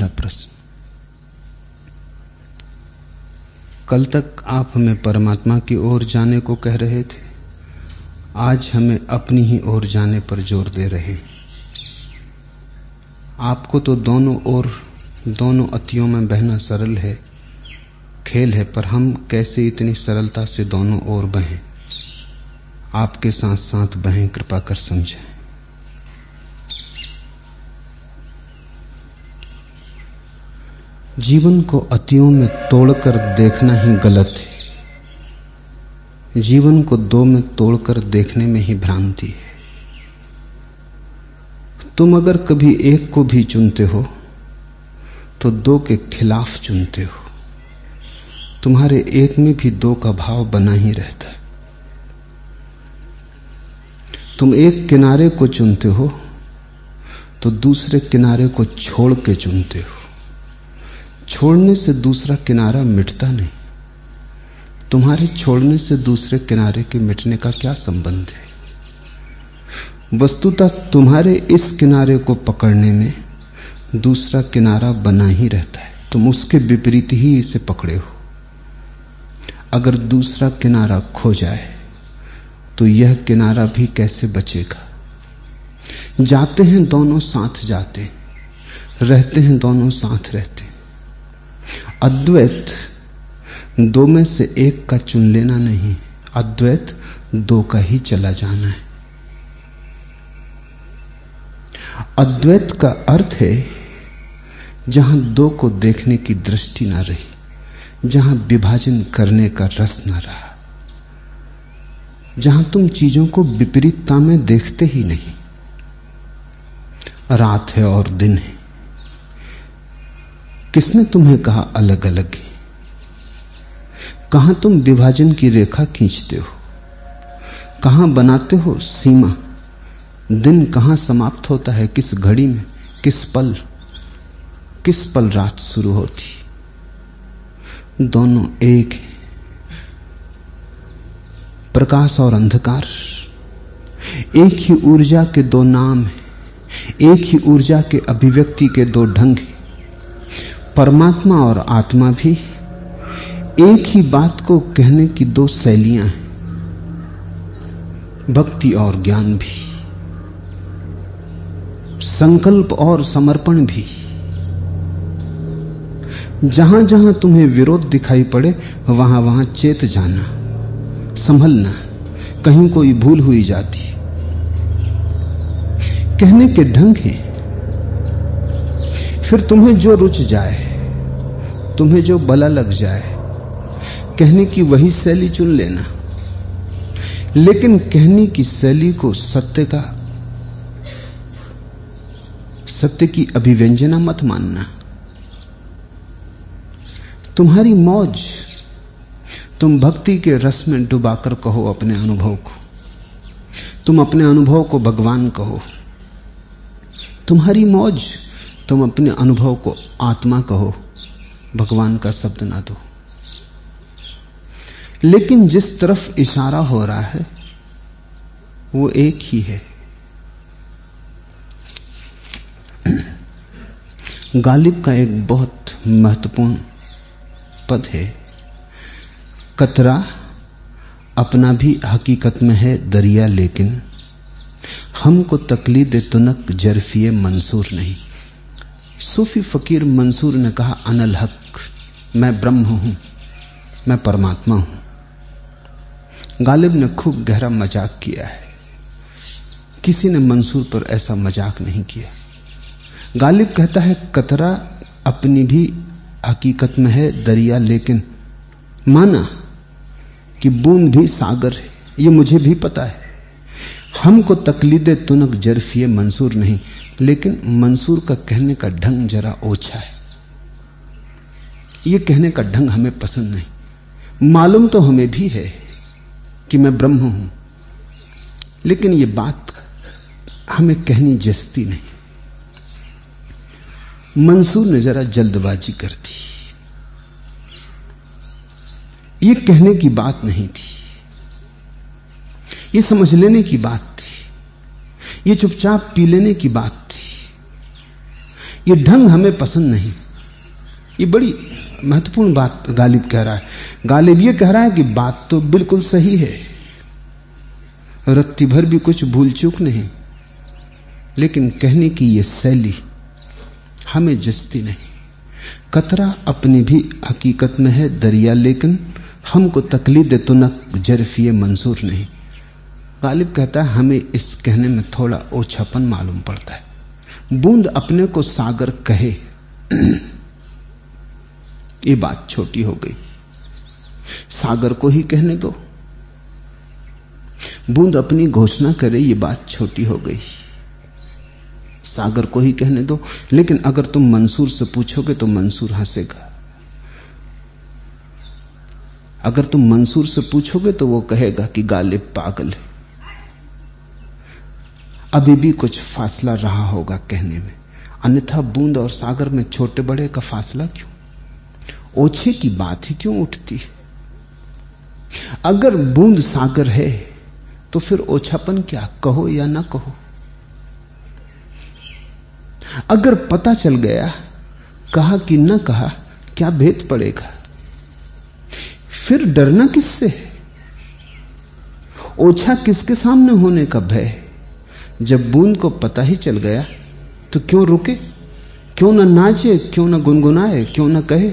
पहला प्रश्न, कल तक आप हमें परमात्मा की ओर जाने को कह रहे थे, आज हमें अपनी ही ओर जाने पर जोर दे रहे हैं। आपको तो दोनों ओर, दोनों अतियों में बहना सरल है, खेल है, पर हम कैसे इतनी सरलता से दोनों ओर बहें? आपके साथ साथ बहें, कृपा कर समझें। जीवन को अतियों में तोड़कर देखना ही गलत है। जीवन को दो में तोड़कर देखने में ही भ्रांति है। तुम अगर कभी एक को भी चुनते हो तो दो के खिलाफ चुनते हो। तुम्हारे एक में भी दो का भाव बना ही रहता है। तुम एक किनारे को चुनते हो तो दूसरे किनारे को छोड़ के चुनते हो। छोड़ने से दूसरा किनारा मिटता नहीं। तुम्हारे छोड़ने से दूसरे किनारे के मिटने का क्या संबंध है? वस्तुतः तुम्हारे इस किनारे को पकड़ने में दूसरा किनारा बना ही रहता है। तुम उसके विपरीत ही इसे पकड़े हो। अगर दूसरा किनारा खो जाए तो यह किनारा भी कैसे बचेगा? जाते हैं दोनों साथ जाते, रहते हैं दोनों साथ रहते। अद्वैत दो में से एक का चुन लेना नहीं, अद्वैत दो का ही चला जाना है। अद्वैत का अर्थ है जहां दो को देखने की दृष्टि ना रही, जहां विभाजन करने का रस ना रहा, जहां तुम चीजों को विपरीतता में देखते ही नहीं। रात है और दिन है, किसने तुम्हें कहा अलग अलग है? कहां तुम विभाजन की रेखा खींचते हो? कहां बनाते हो सीमा? दिन कहां समाप्त होता है? किस घड़ी में, किस पल रात शुरू होती? दोनों एक है। प्रकाश और अंधकार एक ही ऊर्जा के दो नाम हैं, एक ही ऊर्जा के अभिव्यक्ति के दो ढंग हैं। परमात्मा और आत्मा भी एक ही बात को कहने की दो शैलियां हैं। भक्ति और ज्ञान भी, संकल्प और समर्पण भी। जहां जहां तुम्हें विरोध दिखाई पड़े वहां वहां चेत जाना, संभलना, कहीं कोई भूल हुई जाती। कहने के ढंग है। फिर तुम्हें जो रुच जाए, तुम्हें जो भला लग जाए, कहने की वही शैली चुन लेना। लेकिन कहने की शैली को सत्य की अभिव्यंजना मत मानना। तुम्हारी मौज, तुम भक्ति के रस में डुबाकर कहो अपने अनुभव को, तुम अपने अनुभव को भगवान कहो। तुम्हारी मौज, तुम अपने अनुभव को आत्मा कहो, भगवान का शब्द ना दो। लेकिन जिस तरफ इशारा हो रहा है वो एक ही है। गालिब का एक बहुत महत्वपूर्ण पद है, कतरा अपना भी हकीकत में है दरिया, लेकिन हमको तकलीद तुनक जरफिए मंसूर नहीं। सूफी फकीर मंसूर ने कहा, अनल हक, मैं ब्रह्म हूं, मैं परमात्मा हूं। गालिब ने खूब गहरा मजाक किया है। किसी ने मंसूर पर ऐसा मजाक नहीं किया। गालिब कहता है, कतरा अपनी भी हकीकत में है दरिया, लेकिन माना कि बूंद भी सागर है, ये मुझे भी पता है। हमको तकलीदे तुनक जरफिए मंसूर नहीं, लेकिन मंसूर का कहने का ढंग जरा ओछा है। ये कहने का ढंग हमें पसंद नहीं। मालूम तो हमें भी है कि मैं ब्रह्म हूं, लेकिन ये बात हमें कहनी जचती नहीं। मंसूर ने जरा जल्दबाजी कर दी। ये कहने की बात नहीं थी, ये समझ लेने की बात थी, ये चुपचाप पी लेने की बात थी। ये ढंग हमें पसंद नहीं। ये बड़ी महत्वपूर्ण बात गालिब कह रहा है। गालिब ये कह रहा है कि बात तो बिल्कुल सही है, रत्ती भर भी कुछ भूल चूक नहीं, लेकिन कहने की ये शैली हमें जचती नहीं। कतरा अपनी भी हकीकत में है दरिया, लेकिन हमको तकलीद तुनक जरफिए मंसूर नहीं। गालिब कहता है हमें इस कहने में थोड़ा ओछापन मालूम पड़ता है। बूंद अपने को सागर कहे ये बात छोटी हो गई, सागर को ही कहने दो। बूंद अपनी घोषणा करे ये बात छोटी हो गई, सागर को ही कहने दो। लेकिन अगर तुम मंसूर से पूछोगे तो मंसूर हंसेगा। अगर तुम मंसूर से पूछोगे तो वो कहेगा कि गालिब पागल है। अभी भी कुछ फासला रहा होगा कहने में, अन्यथा बूंद और सागर में छोटे बड़े का फासला क्यों? ओछे की बात ही क्यों उठती? अगर बूंद सागर है तो फिर ओछापन क्या, कहो या ना कहो? अगर पता चल गया, कहा कि न कहा, क्या भेद पड़ेगा? फिर डरना किससे? ओछा किसके सामने होने का भय? जब बूंद को पता ही चल गया तो क्यों रुके? क्यों न नाचे, क्यों न गुनगुनाए, क्यों न कहे?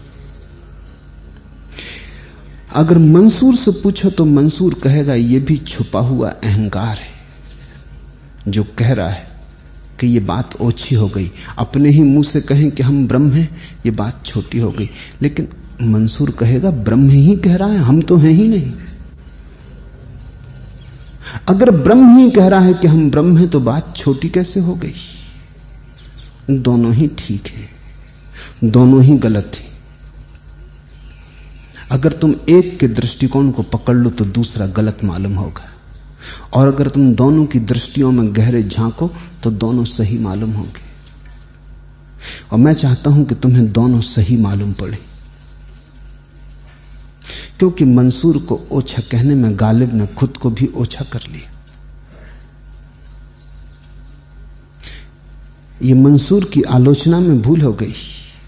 अगर मंसूर से पूछो तो मंसूर कहेगा यह भी छुपा हुआ अहंकार है जो कह रहा है कि यह बात ओछी हो गई। अपने ही मुंह से कहें कि हम ब्रह्म हैं, यह बात छोटी हो गई। लेकिन मंसूर कहेगा ब्रह्म ही कह रहा है, हम तो हैं ही नहीं। अगर ब्रह्म ही कह रहा है कि हम ब्रह्म हैं तो बात छोटी कैसे हो गई? दोनों ही ठीक है, दोनों ही गलत है। अगर तुम एक के दृष्टिकोण को पकड़ लो तो दूसरा गलत मालूम होगा, और अगर तुम दोनों की दृष्टियों में गहरे झांको तो दोनों सही मालूम होंगे। और मैं चाहता हूं कि तुम्हें दोनों सही मालूम पड़े, क्योंकि मंसूर को ओछा कहने में गालिब ने खुद को भी ओछा कर लिया। ये मंसूर की आलोचना में भूल हो गई।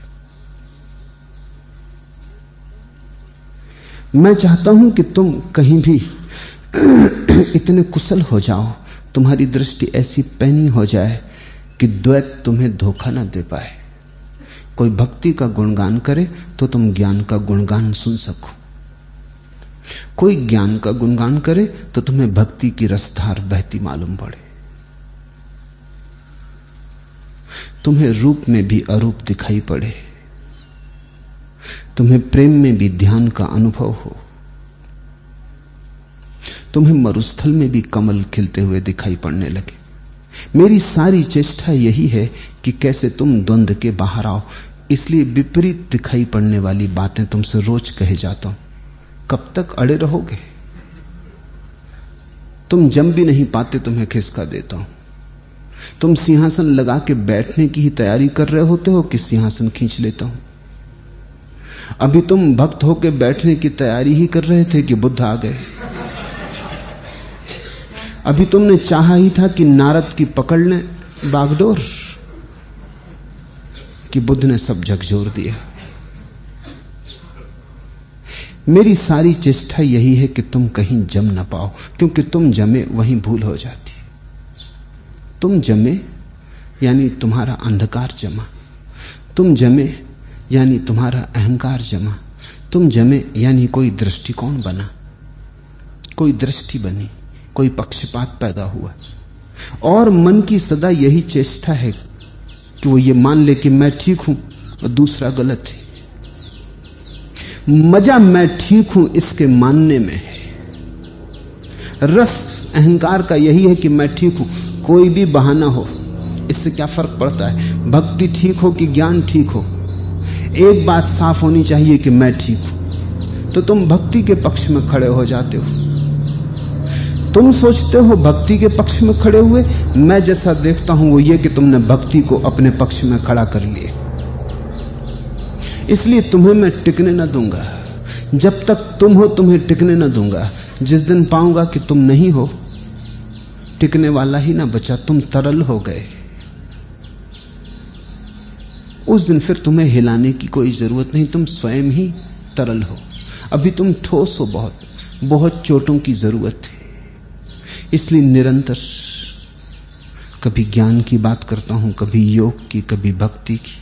मैं चाहता हूं कि तुम कहीं भी इतने कुशल हो जाओ, तुम्हारी दृष्टि ऐसी पैनी हो जाए कि द्वैत तुम्हें धोखा न दे पाए। कोई भक्ति का गुणगान करे तो तुम ज्ञान का गुणगान सुन सको, कोई ज्ञान का गुणगान करे तो तुम्हें भक्ति की रसधार बहती मालूम पड़े। तुम्हें रूप में भी अरूप दिखाई पड़े, तुम्हें प्रेम में भी ध्यान का अनुभव हो, तुम्हें मरुस्थल में भी कमल खिलते हुए दिखाई पड़ने लगे। मेरी सारी चेष्टा यही है कि कैसे तुम द्वंद्व के बाहर आओ। इसलिए विपरीत दिखाई पड़ने वाली बातें तुमसे रोज कहे जाता हूं। कब तक अड़े रहोगे? तुम जम भी नहीं पाते, तुम्हें खिसका देता हूं। तुम सिंहासन लगा के बैठने की ही तैयारी कर रहे होते हो कि सिंहासन खींच लेता हूं। अभी तुम भक्त होके बैठने की तैयारी ही कर रहे थे कि बुद्ध आ गए। अभी तुमने चाहा ही था कि नारद की पकड़ लें बागडोर, कि बुद्ध ने सब झकझोर दिया। मेरी सारी चेष्टा यही है कि तुम कहीं जम ना पाओ, क्योंकि तुम जमे वहीं भूल हो जाती। तुम जमे यानी तुम्हारा अंधकार जमा, तुम जमे यानी तुम्हारा अहंकार जमा, तुम जमे यानी कोई दृष्टिकोण बना, कोई दृष्टि बनी, कोई पक्षपात पैदा हुआ। और मन की सदा यही चेष्टा है कि वो ये मान ले कि मैं ठीक हूं और दूसरा गलत है। मजा मैं ठीक हूं इसके मानने में है। रस अहंकार का यही है कि मैं ठीक हूं, कोई भी बहाना हो, इससे क्या फर्क पड़ता है? भक्ति ठीक हो कि ज्ञान ठीक हो, एक बात साफ होनी चाहिए कि मैं ठीक हूं। तो तुम भक्ति के पक्ष में खड़े हो जाते हो। तुम सोचते हो भक्ति के पक्ष में खड़े हुए, मैं जैसा देखता हूं वो ये कि तुमने भक्ति को अपने पक्ष में खड़ा कर लिया। इसलिए तुम्हें मैं टिकने न दूंगा। जब तक तुम हो तुम्हें टिकने न दूंगा। जिस दिन पाऊंगा कि तुम नहीं हो, टिकने वाला ही ना बचा, तुम तरल हो गए। उस दिन फिर तुम्हें हिलाने की कोई जरूरत नहीं, तुम स्वयं ही तरल हो। अभी तुम ठोस हो, बहुत बहुत चोटों की जरूरत है। इसलिए निरंतर कभी ज्ञान की बात करता हूं, कभी योग की, कभी भक्ति की।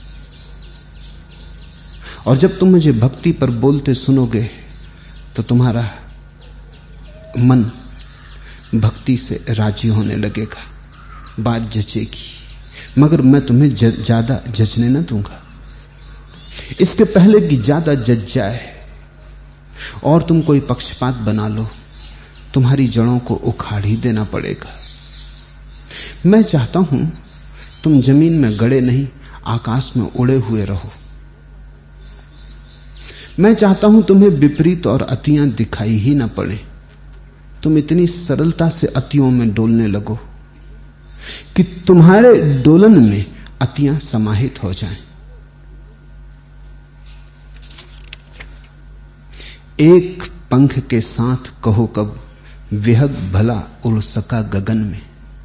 और जब तुम मुझे भक्ति पर बोलते सुनोगे तो तुम्हारा मन भक्ति से राजी होने लगेगा, बात जचेगी। मगर मैं तुम्हें ज्यादा जचने न दूंगा। इसके पहले कि ज्यादा जच जाए और तुम कोई पक्षपात बना लो, तुम्हारी जड़ों को उखाड़ ही देना पड़ेगा। मैं चाहता हूं तुम जमीन में गड़े नहीं, आकाश में उड़े हुए रहो। मैं चाहता हूं तुम्हें विपरीत और अतियां दिखाई ही ना पड़े, तुम इतनी सरलता से अतियों में डोलने लगो कि तुम्हारे डोलन में अतियां समाहित हो जाएं। एक पंख के साथ कहो कब, विहग भला उड़ सका गगन में।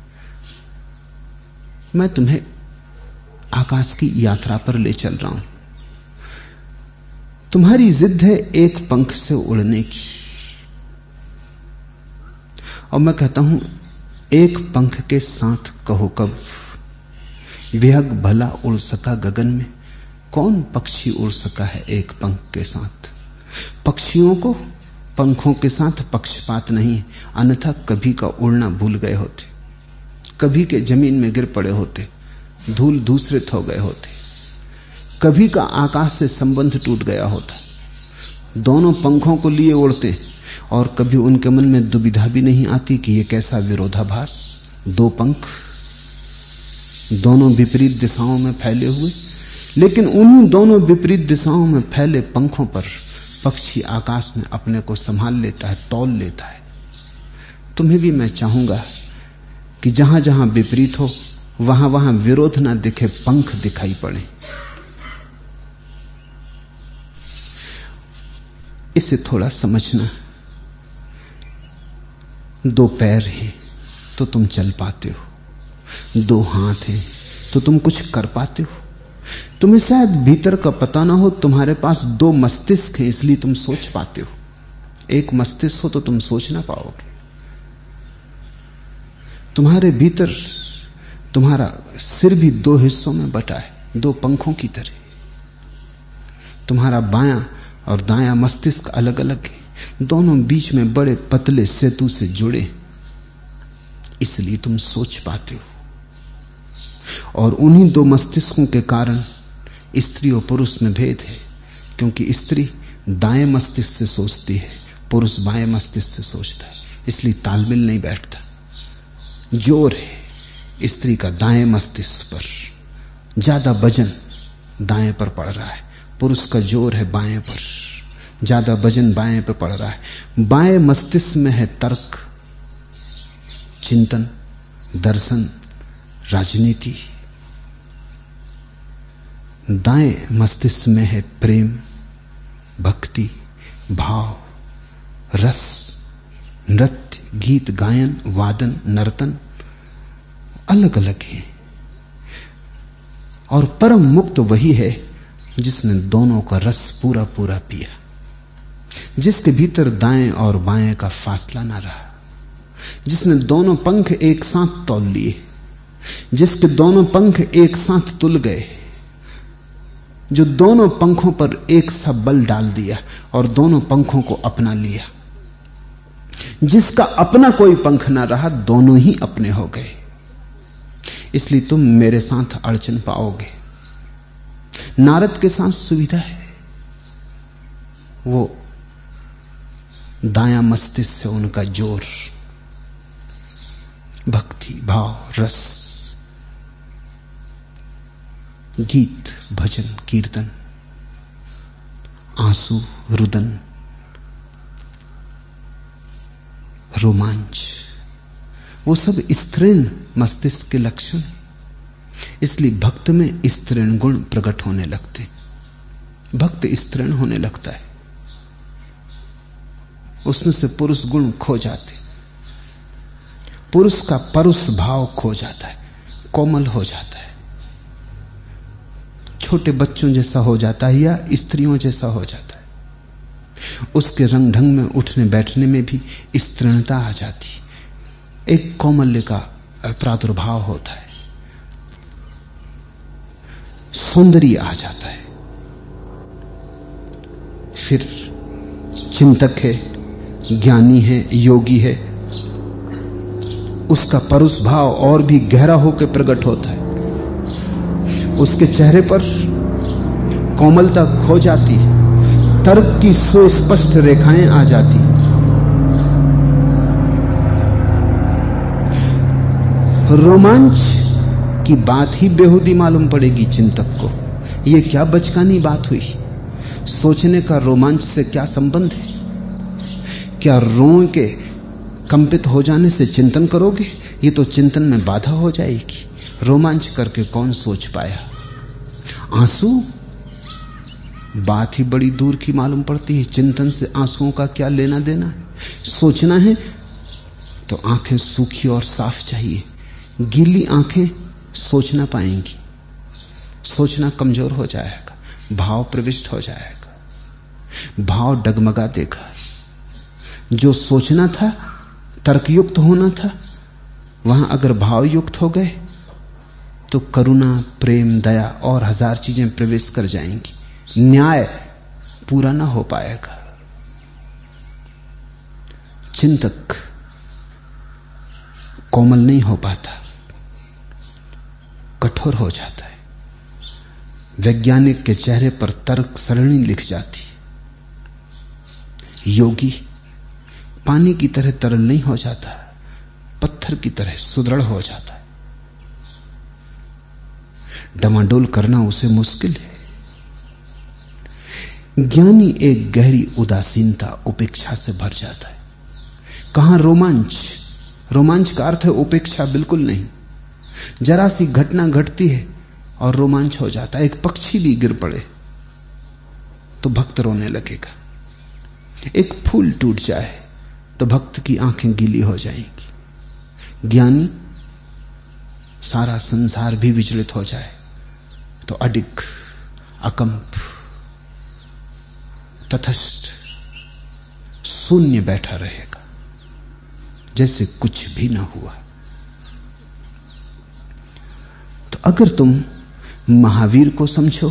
मैं तुम्हें आकाश की यात्रा पर ले चल रहा हूं। तुम्हारी जिद है एक पंख से उड़ने की, और मैं कहता हूं एक पंख के साथ कहो कब, विहग भला उड़ सका गगन में। कौन पक्षी उड़ सका है एक पंख के साथ? पक्षियों को पंखों के साथ पक्षपात नहीं, अन्यथा कभी का उड़ना भूल गए होते, कभी के जमीन में गिर पड़े होते, धूल धूसरित हो गए होते, कभी का आकाश से संबंध टूट गया होता। दोनों पंखों को लिए उड़ते और कभी उनके मन में दुविधा भी नहीं आती कि यह कैसा विरोधाभास, दो पंख दोनों विपरीत दिशाओं में फैले हुए। लेकिन उन्हीं दोनों विपरीत दिशाओं में फैले पंखों पर पक्षी आकाश में अपने को संभाल लेता है, तौल लेता है। तुम्हें भी मैं चाहूंगा कि जहां जहां विपरीत हो वहां वहां विरोध ना दिखे, पंख दिखाई पड़े। इसे थोड़ा समझना। दो पैर हैं तो तुम चल पाते हो, दो हाथ हैं तो तुम कुछ कर पाते हो। तुम्हें शायद भीतर का पता ना हो, तुम्हारे पास दो मस्तिष्क हैं इसलिए तुम सोच पाते हो। एक मस्तिष्क हो तो तुम सोच ना पाओगे। तुम्हारे भीतर तुम्हारा सिर भी दो हिस्सों में बटा है, दो पंखों की तरह। तुम्हारा बायां और दायां मस्तिष्क अलग अलग है, दोनों बीच में बड़े पतले सेतु से जुड़े, इसलिए तुम सोच पाते हो। और उन्हीं दो मस्तिष्कों के कारण स्त्री और पुरुष में भेद है, क्योंकि स्त्री दाएं मस्तिष्क से सोचती है, पुरुष बाएं मस्तिष्क से सोचता है, इसलिए तालमेल नहीं बैठता। जोर है स्त्री का दाएं मस्तिष्क पर, ज्यादा वजन दाएं पर पड़ रहा है। पुरुष का जोर है बाएं पर, ज्यादा वजन बाएं पर पड़ रहा है। बाएं मस्तिष्क में है तर्क, चिंतन, दर्शन, राजनीति। दाएं मस्तिष्क में है प्रेम, भक्ति, भाव, रस, नृत्य, गीत, गायन, वादन, नर्तन। अलग अलग है। और परम मुक्त वही है जिसने दोनों का रस पूरा पूरा पिया, जिसके भीतर दाएं और बाएं का फासला ना रहा, जिसने दोनों पंख एक साथ तौल लिए, जिसके दोनों पंख एक साथ तुल गए, जो दोनों पंखों पर एक सा बल डाल दिया और दोनों पंखों को अपना लिया, जिसका अपना कोई पंख ना रहा, दोनों ही अपने हो गए। इसलिए तुम मेरे साथ अड़चन पाओगे। नारद के साथ सुविधा है, वो दायां मस्तिष्क से उनका जोर, भक्ति, भाव, रस, गीत, भजन, कीर्तन, आंसू, रुदन, रोमांच, वो सब स्त्रीण मस्तिष्क के लक्षण। इसलिए भक्त में स्त्रीण गुण प्रकट होने लगते, भक्त स्त्रीण होने लगता है, उसमें से पुरुष गुण खो जाते, पुरुष का परुष भाव खो जाता है, कोमल हो जाता है। छोटे बच्चों जैसा हो जाता है या स्त्रियों जैसा हो जाता है। उसके रंग ढंग में उठने बैठने में भी स्त्रीणता आ जाती, एक कौमल्य का प्रादुर्भाव होता है, सौंदर्य आ जाता है। फिर चिंतक है, ज्ञानी है, योगी है, उसका परुष भाव और भी गहरा होकर प्रकट होता है। उसके चेहरे पर कोमलता खो जाती, तर्क की सुस्पष्ट रेखाएं आ जाती। रोमांच की बात ही बेहूदी मालूम पड़ेगी चिंतक को। यह क्या बचकानी बात हुई, सोचने का रोमांच से क्या संबंध है? क्या रों के कंपित हो जाने से चिंतन करोगे? ये तो चिंतन में बाधा हो जाएगी। रोमांच करके कौन सोच पाया? आंसू बात ही बड़ी दूर की मालूम पड़ती है। चिंतन से आंसुओं का क्या लेना देना है? सोचना है तो आंखें सूखी और साफ चाहिए। गीली आंखें सोच ना पाएंगी, सोचना कमजोर हो जाएगा, भाव प्रविष्ट हो जाएगा, भाव डगमगा देगा। जो सोचना था, तर्कयुक्त होना था, वहां अगर भावयुक्त हो गए तो करुणा, प्रेम, दया और हजार चीजें प्रवेश कर जाएंगी। न्याय पूरा ना हो पाएगा। चिंतक कोमल नहीं हो पाता, कठोर हो जाता है। वैज्ञानिक के चेहरे पर तर्क सरणी लिख जाती। योगी पानी की तरह तरल नहीं हो जाता, पत्थर की तरह सुदृढ़ हो जाता है। डमाडोल करना उसे मुश्किल है। ज्ञानी एक गहरी उदासीनता, उपेक्षा से भर जाता है। कहां रोमांच? रोमांच का अर्थ है उपेक्षा बिल्कुल नहीं। जरा सी घटना घटती है और रोमांच हो जाता है। एक पक्षी भी गिर पड़े तो भक्त रोने लगेगा, एक फूल टूट जाए तो भक्त की आंखें गीली हो जाएंगी। ज्ञानी सारा संसार भी विचलित हो जाए तो अडिग, अकंप, तटस्थ, शून्य बैठा रहेगा, जैसे कुछ भी ना हुआ। तो अगर तुम महावीर को समझो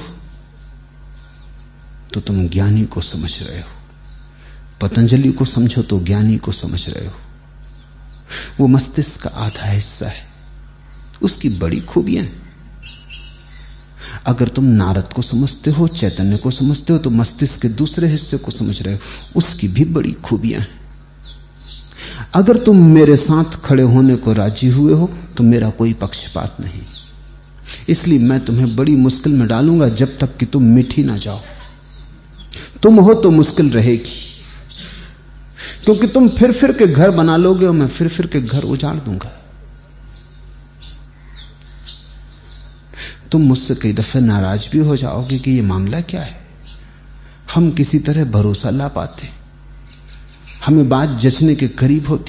तो तुम ज्ञानी को समझ रहे हो। पतंजलि को समझो तो ज्ञानी को समझ रहे हो। वो मस्तिष्क का आधा हिस्सा है, उसकी बड़ी खूबियां हैं। अगर तुम नारद को समझते हो, चैतन्य को समझते हो, तो मस्तिष्क के दूसरे हिस्से को समझ रहे हो, उसकी भी बड़ी खूबियां हैं। अगर तुम मेरे साथ खड़े होने को राजी हुए हो तो मेरा कोई पक्षपात नहीं, इसलिए मैं तुम्हें बड़ी मुश्किल में डालूंगा जब तक कि तुम मिठी ना जाओ। तुम हो तो मुश्किल रहेगी, क्योंकि तुम फिर फिर के घर बना लोगे और मैं फिर फिर के घर उजाड़ दूंगा। तुम मुझसे कई दफे नाराज भी हो जाओगे कि ये मामला क्या है। हम किसी तरह भरोसा ला पाते, हमें बात जचने के करीब होती।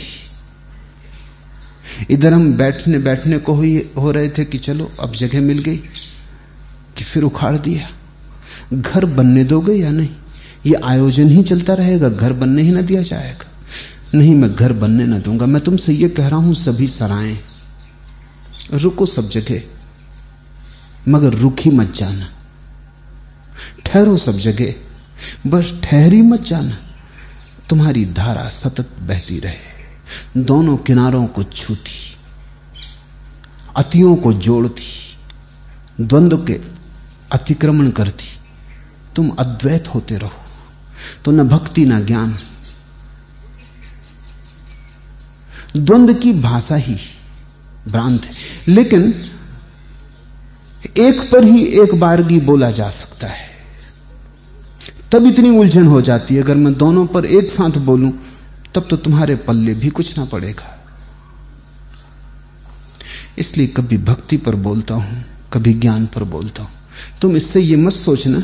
इधर हम बैठने को हो रहे थे कि चलो अब जगह मिल गई, कि फिर उखाड़ दिया। घर बनने दोगे या नहीं? ये आयोजन ही चलता रहेगा, घर बनने ही ना दिया जाएगा। नहीं, मैं घर बनने ना दूंगा। मैं तुमसे ये कह रहा हूं, सभी सराएं, रुको सब जगह, मगर रुकी मत जाना। ठहरो सब जगह, बस ठहरी मत जाना। तुम्हारी धारा सतत बहती रहे, दोनों किनारों को छूती, अतियों को जोड़ती, द्वंद्व के अतिक्रमण करती। तुम अद्वैत होते रहो तो न भक्ति न ज्ञान। द्वंद्व की भाषा ही भ्रांत है, लेकिन एक पर ही एक बारगी बोला जा सकता है। तब इतनी उलझन हो जाती है। अगर मैं दोनों पर एक साथ बोलूं तब तो तुम्हारे पल्ले भी कुछ ना पड़ेगा। इसलिए कभी भक्ति पर बोलता हूं, कभी ज्ञान पर बोलता हूं। तुम इससे यह मत सोचना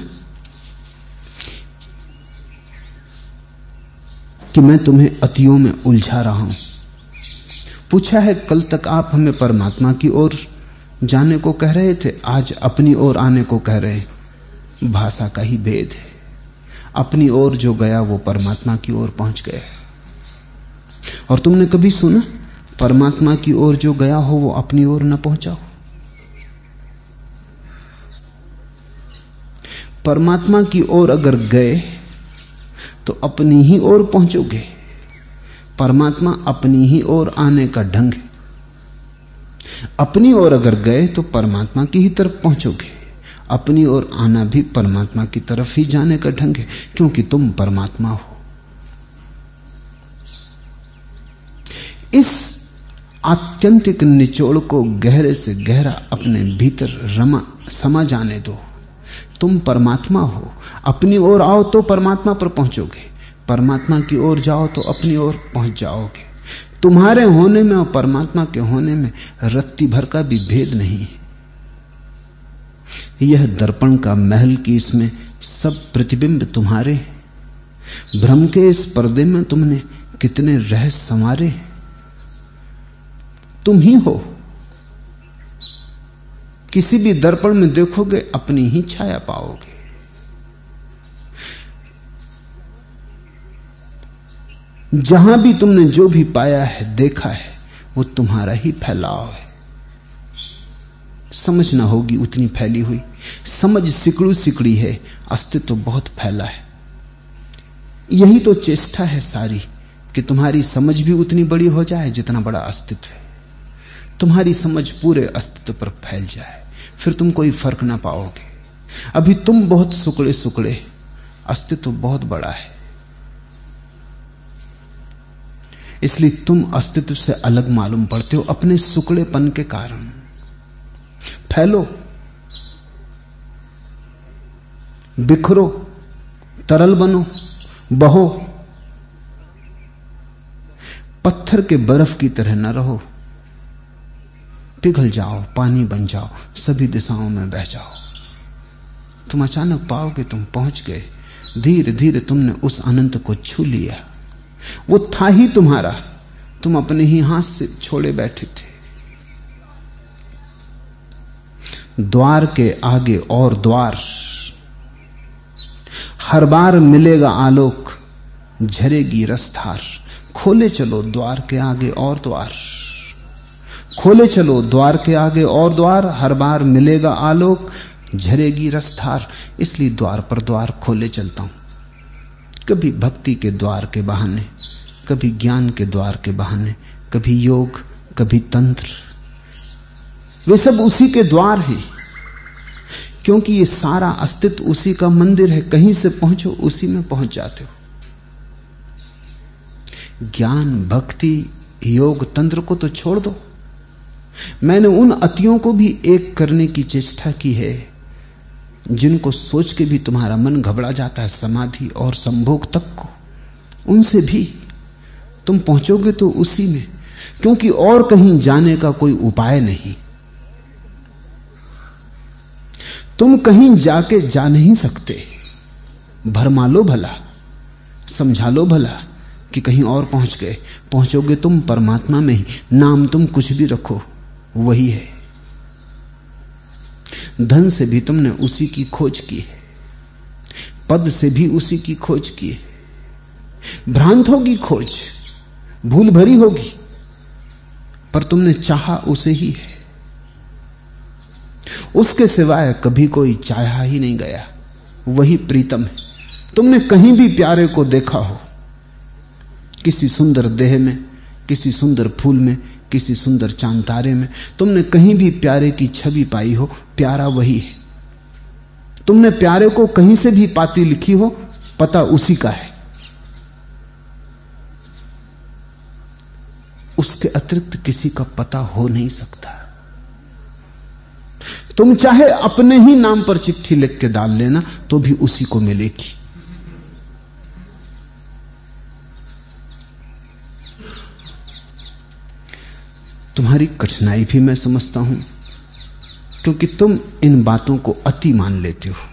कि मैं तुम्हें अतियों में उलझा रहा हूं। पूछा है कल तक आप हमें परमात्मा की ओर जाने को कह रहे थे, आज अपनी ओर आने को कह रहे हैं। भाषा का ही भेद है। अपनी ओर जो गया वो परमात्मा की ओर पहुंच गया। और तुमने कभी सुना परमात्मा की ओर जो गया हो वो अपनी ओर न पहुंचा हो? परमात्मा की ओर अगर गए तो अपनी ही ओर पहुंचोगे। परमात्मा अपनी ही ओर आने का ढंग है। अपनी ओर अगर गए तो परमात्मा की ही तरफ पहुंचोगे। अपनी ओर आना भी परमात्मा की तरफ ही जाने का ढंग है, क्योंकि तुम परमात्मा हो। इस आत्यंतिक निचोड़ को गहरे से गहरा अपने भीतर समा जाने दो। तुम परमात्मा हो। अपनी ओर आओ तो परमात्मा पर पहुंचोगे, परमात्मा की ओर जाओ तो अपनी ओर पहुंच जाओगे। तुम्हारे होने में और परमात्मा के होने में रत्ती भर का भी भेद नहीं है। यह दर्पण का महल की इसमें सब प्रतिबिंब तुम्हारे। भ्रम के इस पर्दे में तुमने कितने रहस्य संवारे। तुम ही हो। किसी भी दर्पण में देखोगे अपनी ही छाया पाओगे। जहां भी तुमने जो भी पाया है, देखा है, वो तुम्हारा ही फैलाव है। समझ ना होगी उतनी फैली हुई। समझ सिकड़ू सिकड़ी है, अस्तित्व बहुत फैला है। यही तो चेष्टा है सारी, कि तुम्हारी समझ भी उतनी बड़ी हो जाए जितना बड़ा अस्तित्व है। तुम्हारी समझ पूरे अस्तित्व पर फैल जाए, फिर तुम कोई फर्क ना पाओगे। अभी तुम बहुत सुकड़े सुकड़े, अस्तित्व बहुत बड़ा है। इसलिए तुम अस्तित्व से अलग मालूम पड़ते हो अपने सुकड़ेपन के कारण। फैलो, बिखरो, तरल बनो, बहो। पत्थर के बर्फ की तरह न रहो। पिघल जाओ, पानी बन जाओ, सभी दिशाओं में बह जाओ। तुम अचानक पाओगे तुम पहुंच गए। धीरे धीरे तुमने उस अनंत को छू लिया। वो था ही तुम्हारा, तुम अपने ही हाथ से छोड़े बैठे थे। द्वार के आगे और द्वार, हर बार मिलेगा आलोक, झरेगी रसधार। खोले चलो द्वार के आगे और द्वार, खोले चलो द्वार के आगे और द्वार। हर बार मिलेगा आलोक, झरेगी रसधार। इसलिए द्वार पर द्वार खोले चलता हूं। कभी भक्ति के द्वार के बहाने, कभी ज्ञान के द्वार के बहाने, कभी योग, कभी तंत्र। वे सब उसी के द्वार हैं, क्योंकि ये सारा अस्तित्व उसी का मंदिर है। कहीं से पहुंचो उसी में पहुंच जाते हो। ज्ञान, भक्ति, योग, तंत्र को तो छोड़ दो। मैंने उन अतियों को भी एक करने की चेष्टा की है जिनको सोच के भी तुम्हारा मन घबरा जाता है, समाधि और संभोग तक को। उनसे भी तुम पहुंचोगे तो उसी में, क्योंकि और कहीं जाने का कोई उपाय नहीं। तुम कहीं जाके जा नहीं सकते। भरमा लो भला, समझा लो भला कि कहीं और पहुंच गए। पहुंचोगे तुम परमात्मा में ही। नाम तुम कुछ भी रखो, वही है। धन से भी तुमने उसी की खोज की है, पद से भी उसी की खोज की है। भ्रांत होगी खोज, भूल भरी होगी, पर तुमने चाहा उसे ही है। उसके सिवाय कभी कोई चाहा ही नहीं गया। वही प्रीतम है। तुमने कहीं भी प्यारे को देखा हो, किसी सुंदर देह में, किसी सुंदर फूल में, किसी सुंदर चांद तारे में, तुमने कहीं भी प्यारे की छवि पाई हो, प्यारा वही है। तुमने प्यारे को कहीं से भी पाती लिखी हो, पता उसी का है। उसके अतिरिक्त किसी का पता हो नहीं सकता। तुम चाहे अपने ही नाम पर चिट्ठी लिख के डाल लेना तो भी उसी को मिलेगी। तुम्हारी कठिनाई भी मैं समझता हूं, क्योंकि तुम इन बातों को अति मान लेते हो।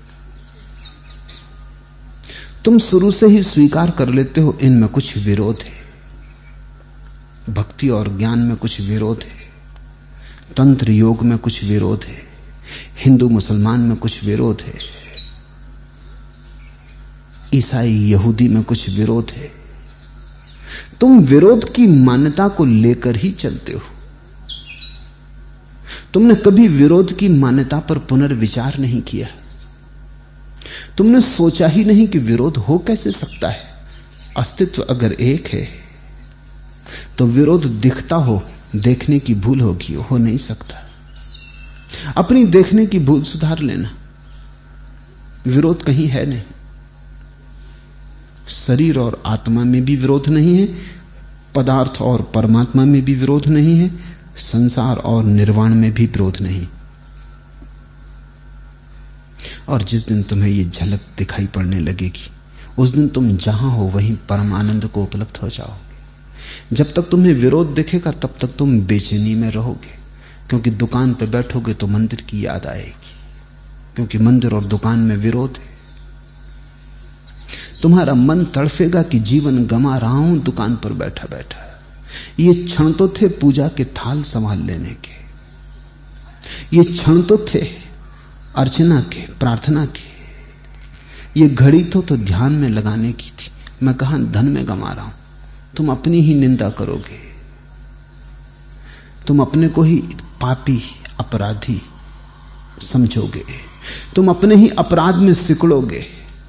तुम शुरू से ही स्वीकार कर लेते हो इनमें कुछ विरोध है, भक्ति और ज्ञान में कुछ विरोध है। तंत्र योग में कुछ विरोध है, हिंदू मुसलमान में कुछ विरोध है, ईसाई यहूदी में कुछ विरोध है। तुम विरोध की मान्यता को लेकर ही चलते हो। तुमने कभी विरोध की मान्यता पर पुनर्विचार नहीं किया। तुमने सोचा ही नहीं कि विरोध हो कैसे सकता है। अस्तित्व अगर एक है तो विरोध दिखता हो, देखने की भूल होगी, हो नहीं सकता। अपनी देखने की भूल सुधार लेना। विरोध कहीं है नहीं। शरीर और आत्मा में भी विरोध नहीं है, पदार्थ और परमात्मा में भी विरोध नहीं है, संसार और निर्वाण में भी विरोध नहीं। और जिस दिन तुम्हें यह झलक दिखाई पड़ने लगेगी, उस दिन तुम जहां हो वहीं परम आनंद को उपलब्ध हो जाओगे। जब तक तुम्हें विरोध दिखेगा तब तक तुम बेचैनी में रहोगे, क्योंकि दुकान पर बैठोगे तो मंदिर की याद आएगी, क्योंकि मंदिर और दुकान में विरोध है। तुम्हारा मन तड़फेगा कि जीवन गंवा रहा हूं दुकान पर बैठा बैठा। ये क्षण तो थे पूजा के थाल संभाल लेने के, ये क्षण तो थे अर्चना के, प्रार्थना के, ये घड़ी तो ध्यान में लगाने की थी। मैं कहां धन में गंवा रहा हूं। तुम अपनी ही निंदा करोगे, तुम अपने को ही पापी अपराधी समझोगे, तुम अपने ही अपराध में सिकुड़ोगे।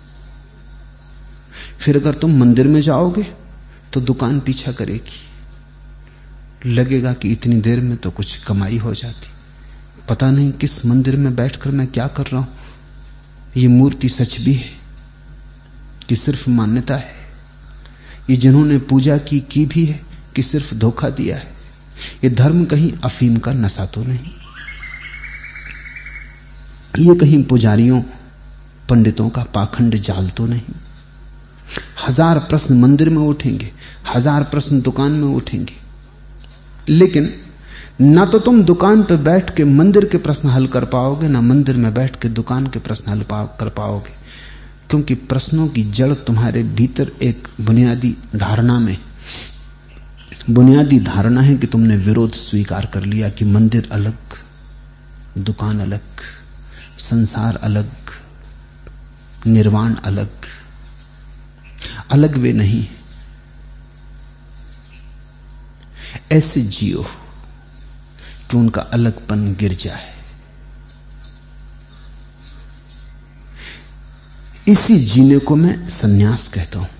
फिर अगर तुम मंदिर में जाओगे तो दुकान पीछा करेगी, लगेगा कि इतनी देर में तो कुछ कमाई हो जाती। पता नहीं किस मंदिर में बैठकर मैं क्या कर रहा हूं। ये मूर्ति सच भी है कि सिर्फ मान्यता है? ये जिन्होंने पूजा की भी है कि सिर्फ धोखा दिया है? ये धर्म कहीं अफीम का नशा तो नहीं? ये कहीं पुजारियों पंडितों का पाखंड जाल तो नहीं? हजार प्रश्न मंदिर में उठेंगे, हजार प्रश्न दुकान में उठेंगे, लेकिन ना तो तुम दुकान पर बैठ के मंदिर के प्रश्न हल कर पाओगे, ना मंदिर में बैठ के दुकान के प्रश्न हल कर पाओगे, क्योंकि प्रश्नों की जड़ तुम्हारे भीतर एक बुनियादी धारणा में, बुनियादी धारणा है कि तुमने विरोध स्वीकार कर लिया कि मंदिर अलग, दुकान अलग, संसार अलग, निर्वाण अलग। अलग वे नहीं, ऐसे जियो कि उनका अलगपन गिर जाए। इसी जीने को मैं सन्यास कहता हूं।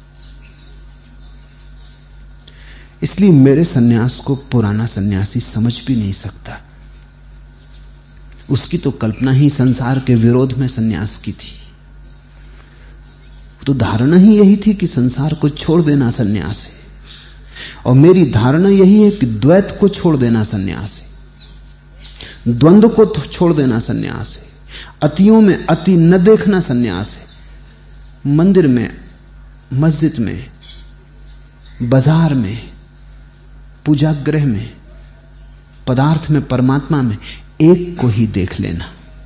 इसलिए मेरे सन्यास को पुराना सन्यासी समझ भी नहीं सकता। उसकी तो कल्पना ही संसार के विरोध में सन्यास की थी। तो धारणा ही यही थी कि संसार को छोड़ देना सन्यास है, और मेरी धारणा यही है कि द्वैत को छोड़ देना सन्यास है, द्वंद्व को छोड़ देना सन्यास है, अतियों में अति न देखना सन्यास है। मंदिर में, मस्जिद में, बाजार में, पूजागृह में, पदार्थ में, परमात्मा में एक को ही देख लेना।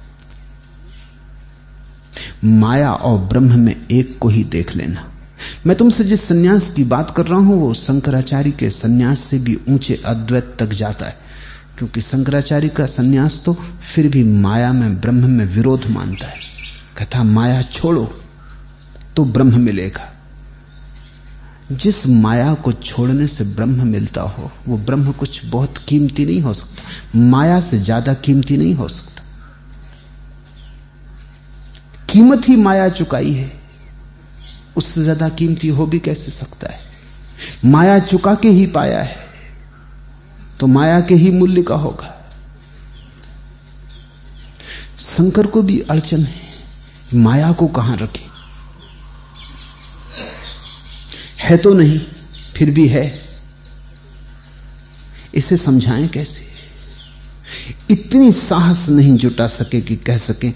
माया और ब्रह्म में एक को ही देख लेना। मैं तुमसे जिस सन्यास की बात कर रहा हूं वो शंकराचार्य के सन्यास से भी ऊंचे अद्वैत तक जाता है, क्योंकि शंकराचार्य का सन्यास तो फिर भी माया में, ब्रह्म में विरोध मानता है। कहता माया छोड़ो तो ब्रह्म मिलेगा। जिस माया को छोड़ने से ब्रह्म मिलता हो वो ब्रह्म कुछ बहुत कीमती नहीं हो सकता, माया से ज्यादा कीमती नहीं हो सकता। कीमत ही माया चुकाई है, उससे ज्यादा कीमती हो भी कैसे सकता है? माया चुका के ही पाया है तो माया के ही मूल्य का होगा। शंकर को भी अड़चन है, माया को कहां रखे? है तो नहीं, फिर भी है, इसे समझाएं कैसे? इतनी साहस नहीं जुटा सके कि कह सके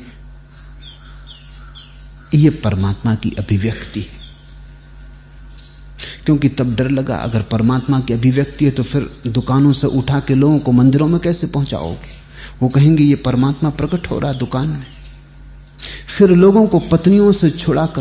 यह परमात्मा की अभिव्यक्ति है, क्योंकि तब डर लगा अगर परमात्मा की अभिव्यक्ति है तो फिर दुकानों से उठा के लोगों को मंदिरों में कैसे पहुंचाओगे? वो कहेंगे ये परमात्मा प्रकट हो रहा है दुकान में। फिर लोगों को पत्नियों से छुड़ाकर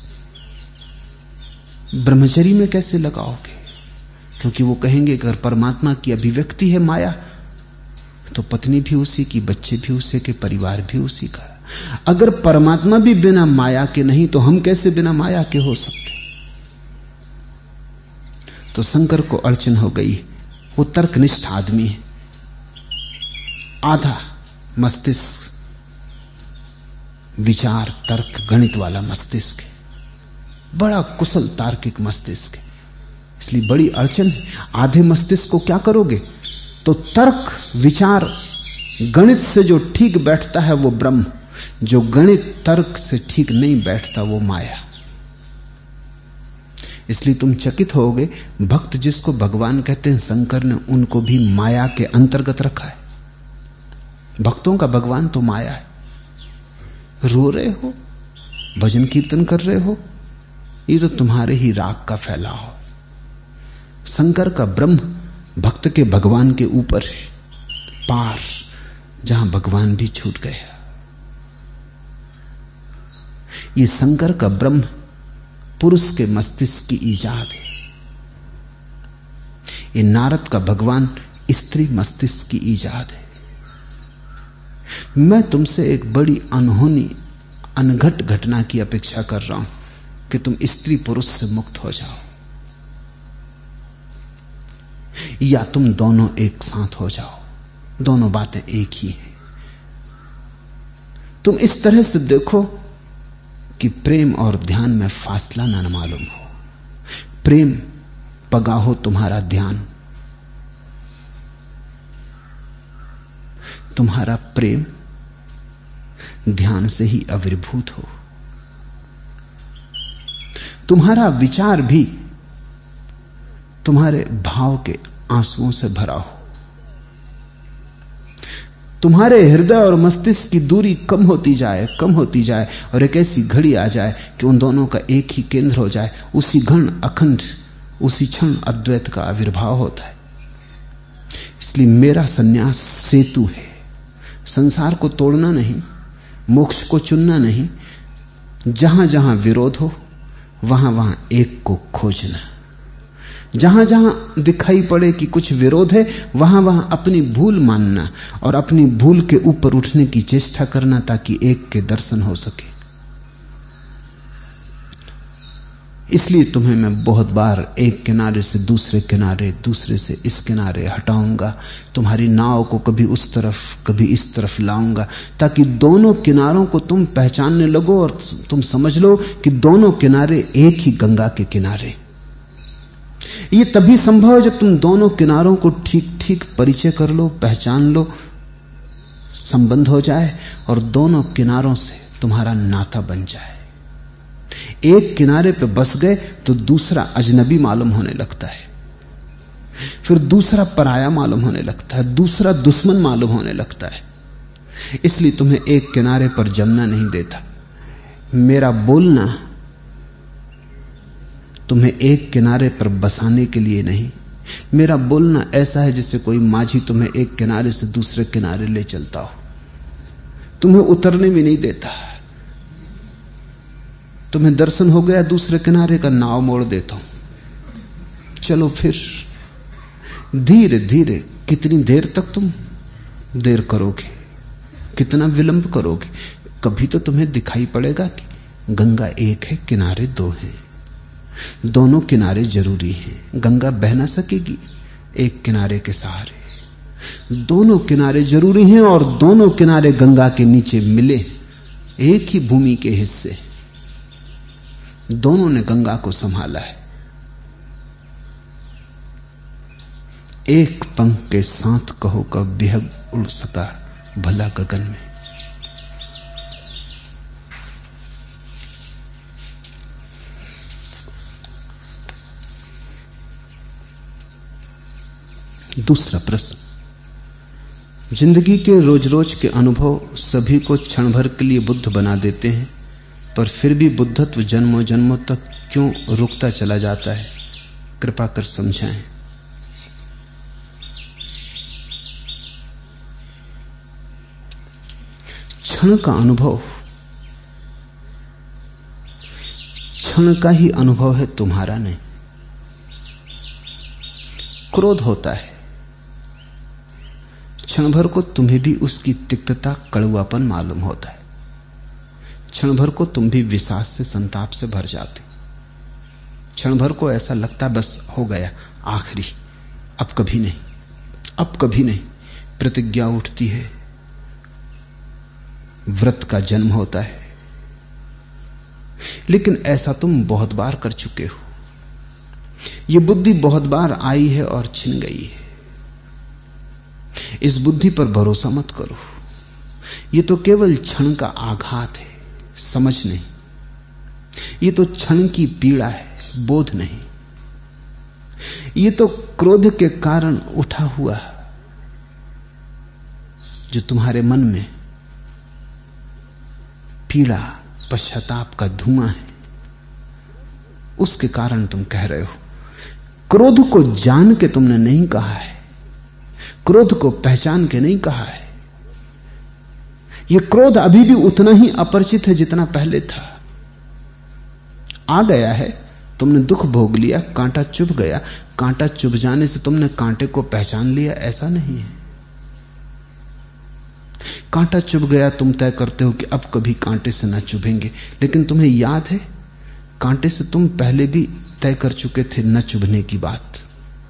ब्रह्मचर्य में कैसे लगाओगे? क्योंकि वो कहेंगे अगर परमात्मा की अभिव्यक्ति है माया तो पत्नी भी उसी की, बच्चे भी उसी के, परिवार भी उसी का। अगर परमात्मा भी बिना माया के नहीं तो हम कैसे बिना माया के हो सकते? तो शंकर को अड़चन हो गई। वो तर्कनिष्ठ आदमी है, आधा मस्तिष्क विचार तर्क गणित वाला मस्तिष्क है, बड़ा कुशल तार्किक मस्तिष्क है, इसलिए बड़ी अड़चन। आधे मस्तिष्क को क्या करोगे? तो तर्क विचार गणित से जो ठीक बैठता है वो ब्रह्म, जो गणित तर्क से ठीक नहीं बैठता वो माया। इसलिए तुम चकित होगे, भक्त जिसको भगवान कहते हैं शंकर ने उनको भी माया के अंतर्गत रखा है। भक्तों का भगवान तो माया है। रो रहे हो, भजन कीर्तन कर रहे हो, ये तो तुम्हारे ही राग का फैलाव हो। शंकर का ब्रह्म भक्त के भगवान के ऊपर है, पार, जहां भगवान भी छूट गया। ये शंकर का ब्रह्म पुरुष के मस्तिष्क की ईजाद है। ये नारद का भगवान स्त्री मस्तिष्क की ईजाद है। मैं तुमसे एक बड़ी अनहोनी अनघट घटना की अपेक्षा कर रहा हूं कि तुम स्त्री पुरुष से मुक्त हो जाओ, या तुम दोनों एक साथ हो जाओ। दोनों बातें एक ही हैं। तुम इस तरह से देखो कि प्रेम और ध्यान में फासला ना मालूम हो। प्रेम पगा हो तुम्हारा ध्यान, तुम्हारा प्रेम ध्यान से ही आविर्भूत हो। तुम्हारा विचार भी तुम्हारे भाव के आंसुओं से भरा हो। तुम्हारे हृदय और मस्तिष्क की दूरी कम होती जाए, कम होती जाए, और एक ऐसी घड़ी आ जाए कि उन दोनों का एक ही केंद्र हो जाए। उसी क्षण अखंड, उसी क्षण अद्वैत का आविर्भाव होता है। इसलिए मेरा सन्यास सेतु है। संसार को तोड़ना नहीं, मोक्ष को चुनना नहीं। जहां जहां विरोध हो वहां वहां एक को खोजना। जहां जहां दिखाई पड़े कि कुछ विरोध है वहां वहां अपनी भूल मानना और अपनी भूल के ऊपर उठने की चेष्टा करना, ताकि एक के दर्शन हो सके। इसलिए तुम्हें मैं बहुत बार एक किनारे से दूसरे किनारे, दूसरे से इस किनारे हटाऊंगा। तुम्हारी नाव को कभी उस तरफ कभी इस तरफ लाऊंगा, ताकि दोनों किनारों को तुम पहचानने लगो और तुम समझ लो कि दोनों किनारे एक ही गंगा के किनारे। ये तभी संभव है जब तुम दोनों किनारों को ठीक ठीक परिचय कर लो, पहचान लो, संबंध हो जाए और दोनों किनारों से तुम्हारा नाता बन जाए। एक किनारे पे बस गए तो दूसरा अजनबी मालूम होने लगता है, फिर दूसरा पराया मालूम होने लगता है, दूसरा दुश्मन मालूम होने लगता है। इसलिए तुम्हें एक किनारे पर जमना नहीं देता। मेरा बोलना तुम्हें एक किनारे पर बसाने के लिए नहीं। मेरा बोलना ऐसा है जैसे कोई माझी तुम्हें एक किनारे से दूसरे किनारे ले चलता हो, तुम्हें उतरने भी नहीं देता। तुम्हें दर्शन हो गया दूसरे किनारे का, नाव मोड़ देता हूं, चलो फिर। धीरे धीरे, कितनी देर तक तुम देर करोगे, कितना विलंब करोगे? कभी तो तुम्हें दिखाई पड़ेगा कि गंगा एक है, किनारे दो हैं। दोनों किनारे जरूरी हैं। गंगा बह ना सकेगी एक किनारे के सहारे। दोनों किनारे जरूरी हैं और दोनों किनारे गंगा के नीचे मिले, एक ही भूमि के हिस्से। दोनों ने गंगा को संभाला है। एक पंख के साथ कहो कब बेहद उड़ सका भला गगन में। दूसरा प्रश्न, जिंदगी के रोज रोज के अनुभव सभी को क्षण भर के लिए बुद्ध बना देते हैं, पर फिर भी बुद्धत्व जन्मों जन्मों तक क्यों रुकता चला जाता है? कृपा कर समझाएं। क्षण का अनुभव क्षण का ही अनुभव है, तुम्हारा नहीं। क्षण क्षण भर को तुम्हें भी उसकी तिक्तता, कड़वापन मालूम होता है। क्षण भर को तुम भी विषाद से, संताप से भर जाते। क्षण भर को ऐसा लगता बस हो गया, आखिरी, अब कभी नहीं, अब कभी नहीं। प्रतिज्ञा उठती है, व्रत का जन्म होता है। लेकिन ऐसा तुम बहुत बार कर चुके हो। यह बुद्धि बहुत बार आई है और छिन गई है। इस बुद्धि पर भरोसा मत करो। यह तो केवल क्षण का आघात है, समझ नहीं। यह तो क्षण की पीड़ा है, बोध नहीं। यह तो क्रोध के कारण उठा हुआ जो तुम्हारे मन में पीड़ा, पश्चाताप का धुआं है, उसके कारण तुम कह रहे हो। क्रोध को जान के तुमने नहीं कहा है, क्रोध को पहचान के नहीं कहा है। यह क्रोध अभी भी उतना ही अपरिचित है जितना पहले था। आ गया है, तुमने दुख भोग लिया, कांटा चुभ गया। कांटा चुभ जाने से तुमने कांटे को पहचान लिया, ऐसा नहीं है। कांटा चुभ गया, तुम तय करते हो कि अब कभी कांटे से ना चुभेंगे, लेकिन तुम्हें याद है कांटे से तुम पहले भी तय कर चुके थे न चुभने की बात।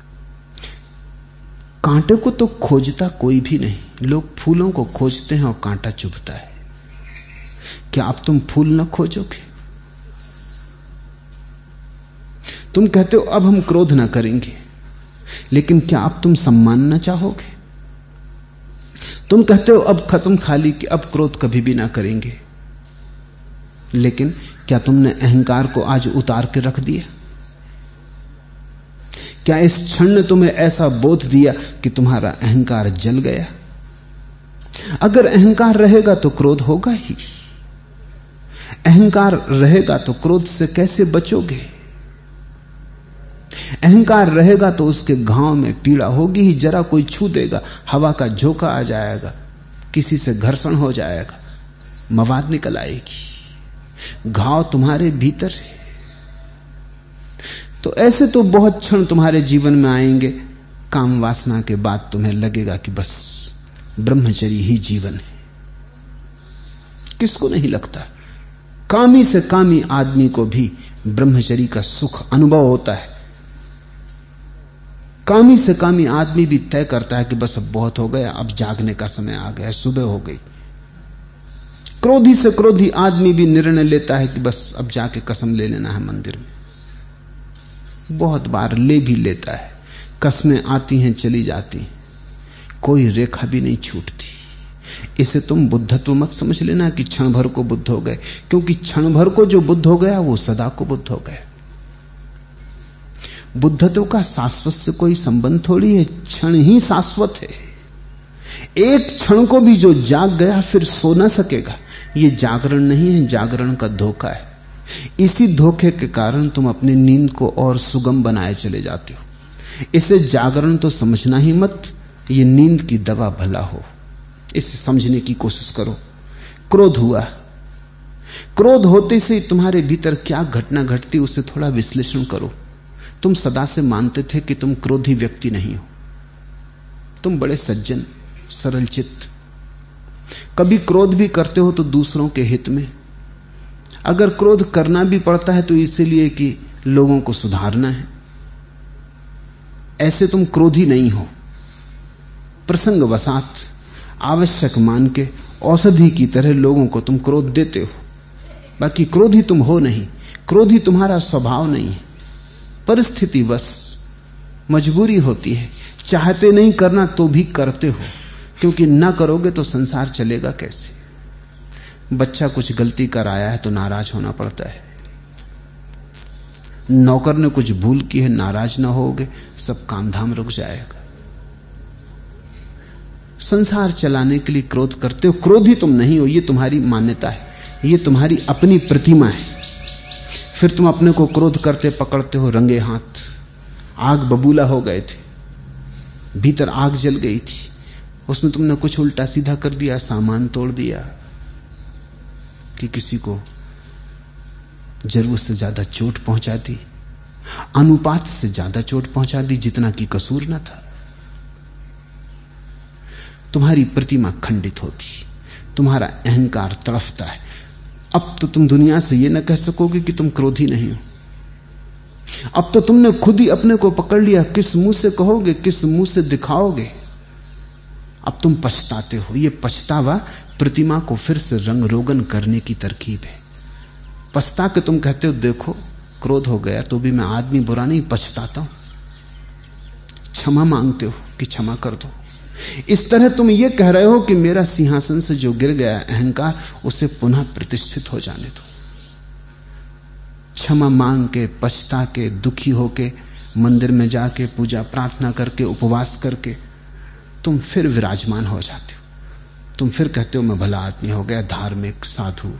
कांटे को तो खोजता कोई भी नहीं। लोग फूलों को खोजते हैं और कांटा चुभता है। क्या अब तुम फूल न खोजोगे? तुम कहते हो अब हम क्रोध ना करेंगे, लेकिन क्या अब तुम सम्मान ना चाहोगे? तुम कहते हो अब कसम खा ली कि अब क्रोध कभी भी ना करेंगे, लेकिन क्या तुमने अहंकार को आज उतार के रख दिया? क्या इस क्षण ने तुम्हें ऐसा बोध दिया कि तुम्हारा अहंकार जल गया? अगर अहंकार रहेगा तो क्रोध होगा ही। अहंकार रहेगा तो क्रोध से कैसे बचोगे? अहंकार रहेगा तो उसके घाव में पीड़ा होगी ही। जरा कोई छू देगा, हवा का झोंका आ जाएगा, किसी से घर्षण हो जाएगा, मवाद निकल आएगी। घाव तुम्हारे भीतर है। तो ऐसे तो बहुत क्षण तुम्हारे जीवन में आएंगे, काम वासना के बाद तुम्हें लगेगा कि बस ब्रह्मचर्य ही जीवन है। किसको नहीं लगता? कामी से कामी आदमी को भी ब्रह्मचर्य का सुख अनुभव होता है। कामी से कामी आदमी भी तय करता है कि बस अब बहुत हो गया, अब जागने का समय आ गया, सुबह हो गई। क्रोधी से क्रोधी आदमी भी निर्णय लेता है कि बस अब जाके कसम ले लेना है मंदिर में। बहुत बार ले भी लेता है। कसमें आती हैं, चली जाती, कोई रेखा भी नहीं छूटती। इसे तुम बुद्धत्व मत समझ लेना कि क्षण भर को बुद्ध हो गए, क्योंकि क्षण भर को जो बुद्ध हो गया वो सदा को बुद्ध हो गया। बुद्धत्व का शाश्वत से कोई संबंध थोड़ी है, क्षण ही शाश्वत है। एक क्षण को भी जो जाग गया फिर सो ना सकेगा। ये जागरण नहीं है, जागरण का धोखा है। इसी धोखे के कारण तुम अपनी नींद को और सुगम बनाए चले जाते हो। इसे जागरण तो समझना ही मत, ये नींद की दवा भला हो, इसे समझने की कोशिश करो। क्रोध हुआ, क्रोध होते से तुम्हारे भीतर क्या घटना घटती उसे थोड़ा विश्लेषण करो। तुम सदा से मानते थे कि तुम क्रोधी व्यक्ति नहीं हो, तुम बड़े सज्जन सरल चित्त। कभी क्रोध भी करते हो तो दूसरों के हित में। अगर क्रोध करना भी पड़ता है तो इसलिए कि लोगों को सुधारना है। ऐसे तुम क्रोधी नहीं हो। प्रसंगवशात आवश्यक मान के औषधि की तरह लोगों को तुम क्रोध देते हो, बाकी क्रोधी तुम हो नहीं। क्रोधी तुम्हारा स्वभाव नहीं है, परिस्थितिवश मजबूरी होती है। चाहते नहीं करना तो भी करते हो, क्योंकि ना करोगे तो संसार चलेगा कैसे। बच्चा कुछ गलती कर आया है तो नाराज होना पड़ता है। नौकर ने कुछ भूल की है, नाराज ना होगे सब काम धाम रुक जाएगा। संसार चलाने के लिए क्रोध करते हो। क्रोधी तुम नहीं हो, ये तुम्हारी मान्यता है, ये तुम्हारी अपनी प्रतिमा है। फिर तुम अपने को क्रोध करते पकड़ते हो रंगे हाथ। आग बबूला हो गए थे, भीतर आग जल गई थी, उसमें तुमने कुछ उल्टा सीधा कर दिया, सामान तोड़ दिया कि किसी को जरूरत से ज्यादा चोट पहुंचा दी, अनुपात से ज्यादा चोट पहुंचा दी जितना कि कसूर न था। तुम्हारी प्रतिमा खंडित होती, तुम्हारा अहंकार तड़फता है। अब तो तुम दुनिया से यह न कह सकोगे कि तुम क्रोधी नहीं हो। अब तो तुमने खुद ही अपने को पकड़ लिया, किस मुंह से कहोगे, किस मुंह से दिखाओगे। अब तुम पछताते हो। यह पछतावा प्रतिमा को फिर से रंग रोगन करने की तरकीब है। पछता के तुम कहते हो देखो क्रोध हो गया तो भी मैं आदमी बुरा नहीं, पछताता हूं। क्षमा मांगते हो कि क्षमा कर दो। इस तरह तुम ये कह रहे हो कि मेरा सिंहासन से जो गिर गया अहंकार, उसे पुनः प्रतिष्ठित हो जाने दो। क्षमा मांग के, पछता के, दुखी होके, मंदिर में जाके पूजा प्रार्थना करके, उपवास करके तुम फिर विराजमान हो जाते हो। तुम फिर कहते हो मैं भला आदमी हो गया, धार्मिक, साधु।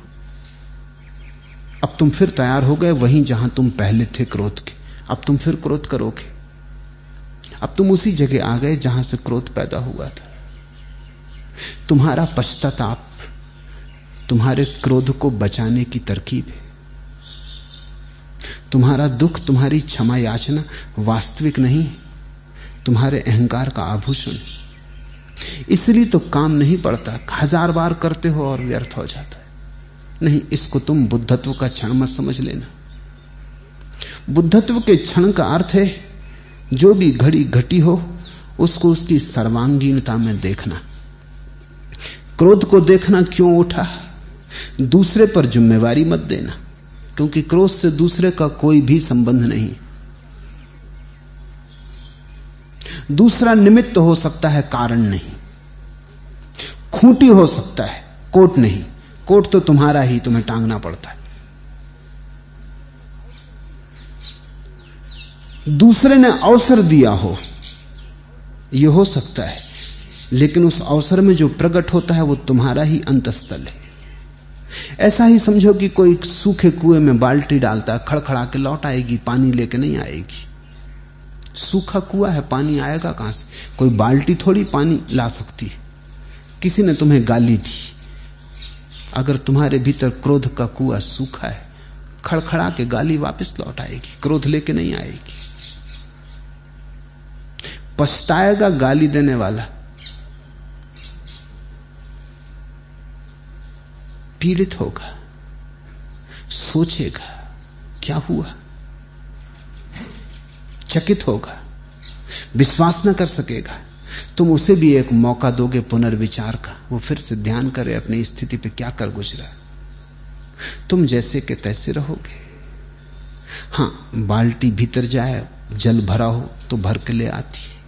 अब तुम फिर तैयार हो गए वहीं जहां तुम पहले थे क्रोध के। अब तुम फिर क्रोध करोगे। अब तुम उसी जगह आ गए जहां से क्रोध पैदा हुआ था। तुम्हारा पश्चाताप तुम्हारे क्रोध को बचाने की तरकीब है। तुम्हारा दुख, तुम्हारी क्षमा याचना वास्तविक नहीं, तुम्हारे अहंकार का आभूषण। इसलिए तो काम नहीं पड़ता, 1000 बार करते हो और व्यर्थ हो जाता है। नहीं, इसको तुम बुद्धत्व का क्षण मत समझ लेना। बुद्धत्व के क्षण का अर्थ है जो भी घड़ी घटी हो उसको उसकी सर्वांगीणता में देखना। क्रोध को देखना क्यों उठा, दूसरे पर जिम्मेवारी मत देना, क्योंकि क्रोध से दूसरे का कोई भी संबंध नहीं। दूसरा निमित्त हो सकता है, कारण नहीं। खूंटी हो सकता है, कोट नहीं। कोट तो तुम्हारा ही, तुम्हें टांगना पड़ता है। दूसरे ने अवसर दिया हो, यह हो सकता है, लेकिन उस अवसर में जो प्रकट होता है वो तुम्हारा ही अंतस्थल है। ऐसा ही समझो कि कोई सूखे कुएं में बाल्टी डालता है, खड़खड़ा के लौट आएगी, पानी लेके नहीं आएगी। सूखा कुआं है, पानी आएगा कहां से? कोई बाल्टी थोड़ी पानी ला सकती है। किसी ने तुम्हें गाली दी, अगर तुम्हारे भीतर क्रोध का कुआं सूखा है, खड़खड़ा के गाली वापस लौट आएगी, क्रोध लेके नहीं आएगी। पछताएगा गाली देने वाला, पीड़ित होगा, सोचेगा क्या हुआ, चकित होगा, विश्वास न कर सकेगा। तुम उसे भी एक मौका दोगे पुनर्विचार का, वो फिर से ध्यान करे अपनी स्थिति पे क्या कर गुजरा। तुम जैसे के तैसे रहोगे। हां, बाल्टी भीतर जाए, जल भरा हो तो भर के ले आती है।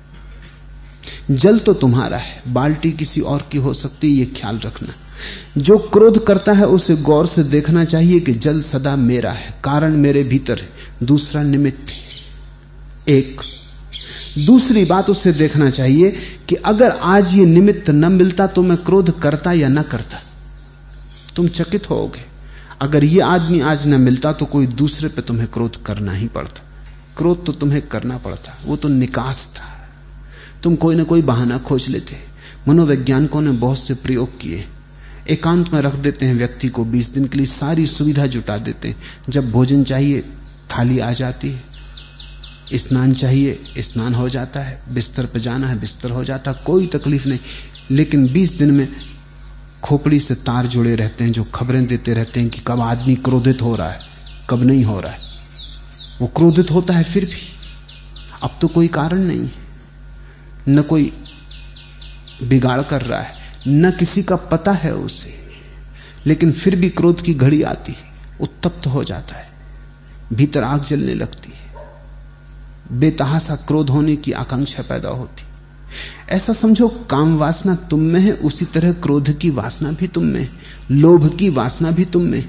जल तो तुम्हारा है, बाल्टी किसी और की हो सकती है, ये ख्याल रखना। जो क्रोध करता है उसे गौर से देखना चाहिए कि जल सदा मेरा है, कारण मेरे भीतर है, दूसरा निमित्त है। एक दूसरी बात उसे देखना चाहिए कि अगर आज ये निमित्त न मिलता तो मैं क्रोध करता या न करता। तुम चकित होगे, अगर ये आदमी आज न मिलता तो कोई दूसरे पे तुम्हें क्रोध करना ही पड़ता। क्रोध तो तुम्हें करना पड़ता, वो तो निकास था। तुम कोई ना कोई बहाना खोज लेते। मनोवैज्ञानिकों ने बहुत से प्रयोग किए। एकांत में रख देते हैं व्यक्ति को 20 दिन के लिए, सारी सुविधा जुटा देते हैं। जब भोजन चाहिए थाली आ जाती है, स्नान चाहिए स्नान हो जाता है, बिस्तर पर जाना है बिस्तर हो जाता, कोई तकलीफ नहीं। लेकिन 20 दिन में खोपड़ी से तार जुड़े रहते हैं जो खबरें देते रहते हैं कि कब आदमी क्रोधित हो रहा है, कब नहीं हो रहा है। वो क्रोधित होता है फिर भी, अब तो कोई कारण नहीं है, न कोई बिगाड़ कर रहा है, न किसी का पता है उसे, लेकिन फिर भी क्रोध की घड़ी आती है, उत्तप्त हो जाता है, भीतर आग जलने लगती है, बेतहासा क्रोध होने की आकांक्षा पैदा होती। ऐसा समझो काम वासना तुम में है, उसी तरह क्रोध की वासना भी तुम में है, लोभ की वासना भी तुम में है।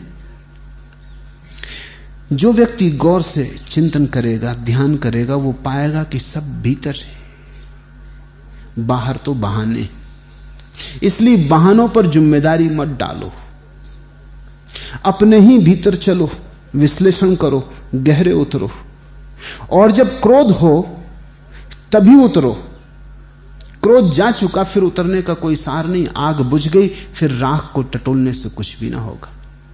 जो व्यक्ति गौर से चिंतन करेगा, ध्यान करेगा, वो पाएगा कि सब भीतर है, बाहर तो बहाने। इसलिए बहानों पर जिम्मेदारी मत डालो, अपने ही भीतर चलो, विश्लेषण करो, गहरे उतरो। और जब क्रोध हो तभी उतरो। क्रोध जा चुका फिर उतरने का कोई सार नहीं। आग बुझ गई, फिर राख को टटोलने से कुछ भी ना होगा।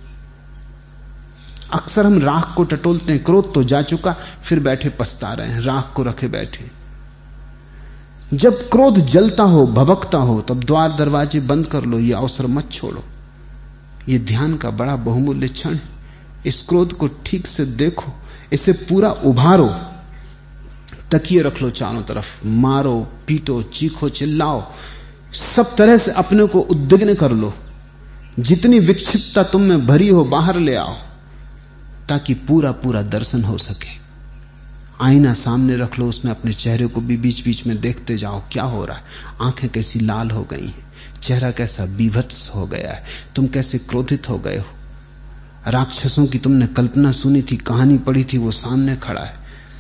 अक्सर हम राख को टटोलते हैं, क्रोध तो जा चुका, फिर बैठे पछता रहे हैं, राख को रखे बैठे। जब क्रोध जलता हो, भभकता हो, तब द्वार दरवाजे बंद कर लो, यह अवसर मत छोड़ो। यह ध्यान का बड़ा बहुमूल्य क्षण है। इस क्रोध को ठीक से देखो, इसे पूरा उभारो। तकिए रख लो चारों तरफ, मारो, पीटो, चीखो, चिल्लाओ, सब तरह से अपने को उद्विग्न कर लो। जितनी विक्षिप्तता तुम में भरी हो बाहर ले आओ, ताकि पूरा पूरा दर्शन हो सके। आईना सामने रख लो, उसमें अपने चेहरे को भी बीच बीच में देखते जाओ, क्या हो रहा है। आंखें कैसी लाल हो गई हैं, चेहरा कैसा बीभत्स हो गया है, तुम कैसे क्रोधित हो गए हो। राक्षसों की तुमने कल्पना सुनी थी, कहानी पढ़ी थी, वो सामने खड़ा है।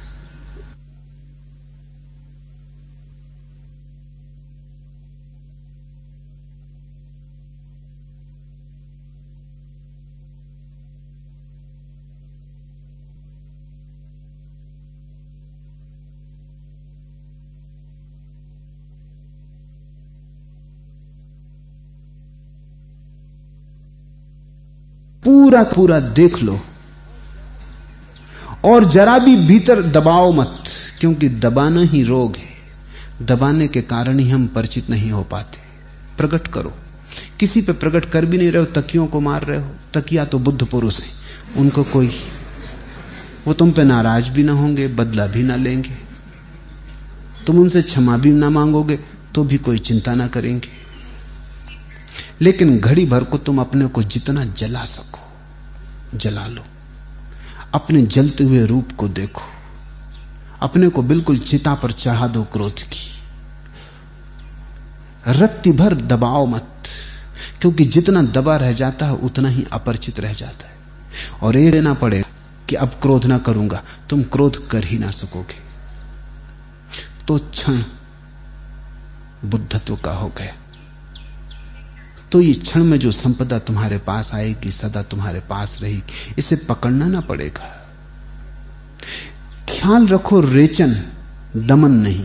पूरा पूरा देख लो, और जरा भी भीतर दबाओ मत, क्योंकि दबाना ही रोग है। दबाने के कारण ही हम परिचित नहीं हो पाते। प्रकट करो। किसी पे प्रकट कर भी नहीं रहे हो, तकियों को मार रहे हो। तकिया तो बुद्ध पुरुष है, उनको कोई, वो तुम पे नाराज भी ना होंगे, बदला भी ना लेंगे, तुम उनसे क्षमा भी ना मांगोगे तो भी कोई चिंता ना करेंगे। लेकिन घड़ी भर को तुम अपने को जितना जला सको जला लो। अपने जलते हुए रूप को देखो, अपने को बिल्कुल चिता पर चढ़ा दो क्रोध की। रत्ती भर दबाओ मत, क्योंकि जितना दबा रह जाता है उतना ही अपरिचित रह जाता है। और ये लेना पड़ेगा कि अब क्रोध ना करूंगा, तुम क्रोध कर ही ना सकोगे। तो क्षण बुद्धत्व का हो गया। तो ये क्षण में जो संपदा तुम्हारे पास आएगी सदा तुम्हारे पास रहेगी, इसे पकड़ना ना पड़ेगा। ख्याल रखो, रेचन दमन नहीं।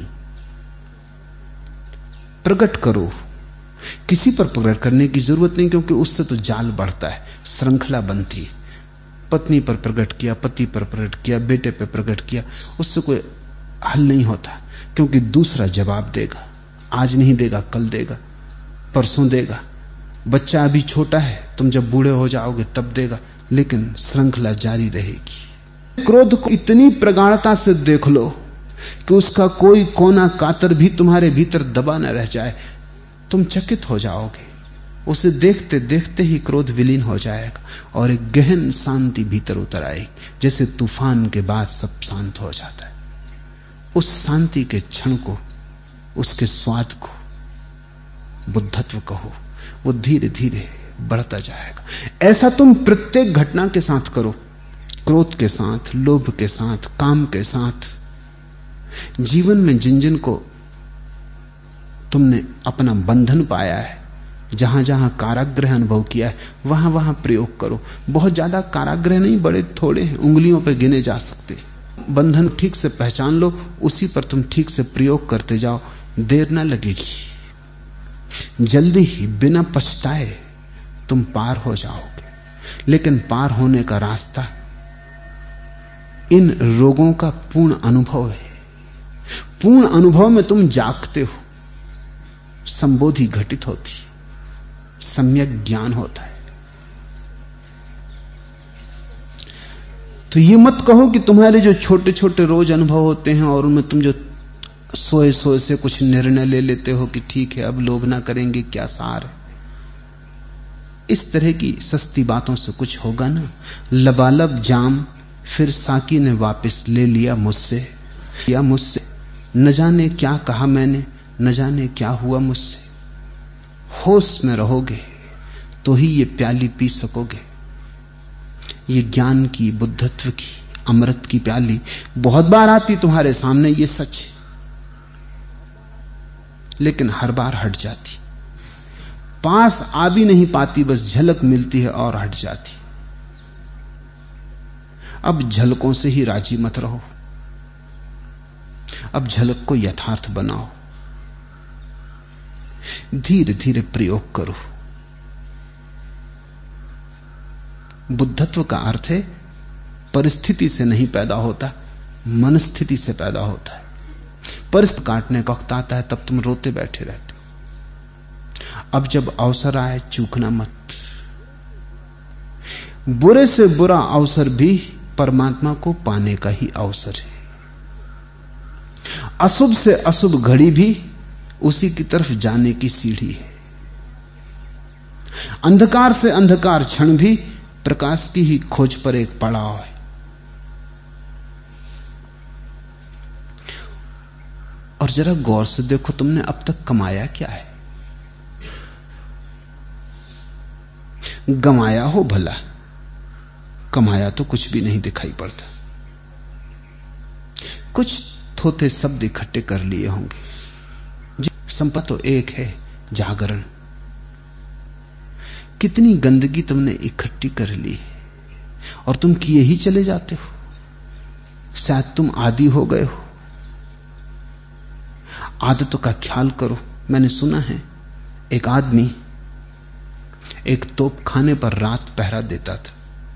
प्रकट करो। किसी पर प्रकट करने की जरूरत नहीं, क्योंकि उससे तो जाल बढ़ता है, श्रृंखला बनती है। पत्नी पर प्रकट किया, पति पर प्रकट किया, बेटे पर प्रकट किया, उससे कोई हल नहीं होता, क्योंकि दूसरा जवाब देगा। आज नहीं देगा, कल देगा, परसों देगा। बच्चा अभी छोटा है, तुम जब बूढ़े हो जाओगे तब देगा, लेकिन श्रृंखला जारी रहेगी। क्रोध को इतनी प्रगाढ़ता से देख लो कि उसका कोई कोना कातर भी तुम्हारे भीतर दबा न रह जाए। तुम चकित हो जाओगे। उसे देखते देखते ही क्रोध विलीन हो जाएगा और एक गहन शांति भीतर उतर आएगी, जैसे तूफान के बाद सब शांत हो जाता है। उस शांति के क्षण को, उसके स्वाद को बुद्धत्व कहो। वो धीरे धीरे बढ़ता जाएगा। ऐसा तुम प्रत्येक घटना के साथ करो, क्रोध के साथ, लोभ के साथ, काम के साथ। जीवन में जिन जिन को तुमने अपना बंधन पाया है, जहां जहां कारागृह अनुभव किया है, वहां वहां प्रयोग करो। बहुत ज्यादा कारागृह नहीं, बड़े थोड़े हैं, उंगलियों पर गिने जा सकते। बंधन ठीक से पहचान लो, उसी पर तुम ठीक से प्रयोग करते जाओ, देर ना लगेगी। जल्दी ही बिना पछताए तुम पार हो जाओगे। लेकिन पार होने का रास्ता इन रोगों का पूर्ण अनुभव है। पूर्ण अनुभव में तुम जागते हो, संबोधि घटित होती, सम्यक ज्ञान होता है। तो ये मत कहो कि तुम्हारे जो छोटे छोटे रोज अनुभव होते हैं और उनमें तुम जो सोए सोए से कुछ निर्णय ले लेते हो कि ठीक है अब लोभ ना करेंगे, क्या सार है। इस तरह की सस्ती बातों से कुछ होगा ना। लबालब जाम फिर साकी ने वापस ले लिया मुझसे, या मुझसे न जाने क्या कहा मैंने, न जाने क्या हुआ मुझसे। होश में रहोगे तो ही ये प्याली पी सकोगे। ये ज्ञान की, बुद्धत्व की, अमृत की प्याली बहुत बार आती तुम्हारे सामने, ये सच है, लेकिन हर बार हट जाती। पास आ भी नहीं पाती, बस झलक मिलती है और हट जाती। अब झलकों से ही राजी मत रहो, अब झलक को यथार्थ बनाओ। धीरे धीरे प्रयोग करो। बुद्धत्व का अर्थ है परिस्थिति से नहीं पैदा होता, मनस्थिति से पैदा होता है। परिस्थिति काटने का वक्त आता है तब तुम रोते बैठे रहते हो। अब जब अवसर आए चूकना मत। बुरे से बुरा अवसर भी परमात्मा को पाने का ही अवसर है। अशुभ से अशुभ घड़ी भी उसी की तरफ जाने की सीढ़ी है। अंधकार से अंधकार क्षण भी प्रकाश की ही खोज पर एक पड़ाव है। और जरा गौर से देखो, तुमने अब तक कमाया क्या है? गमाया हो भला, कमाया तो कुछ भी नहीं दिखाई पड़ता। कुछ थोथे शब्द इकट्ठे कर लिए होंगे। संपत्ति तो एक है, जागरण। कितनी गंदगी तुमने इकट्ठी कर ली है और तुम किए ही चले जाते हो। शायद तुम आदी हो गए हो। आदतों का ख्याल करो। मैंने सुना है एक आदमी एक तोप खाने पर रात पहरा देता था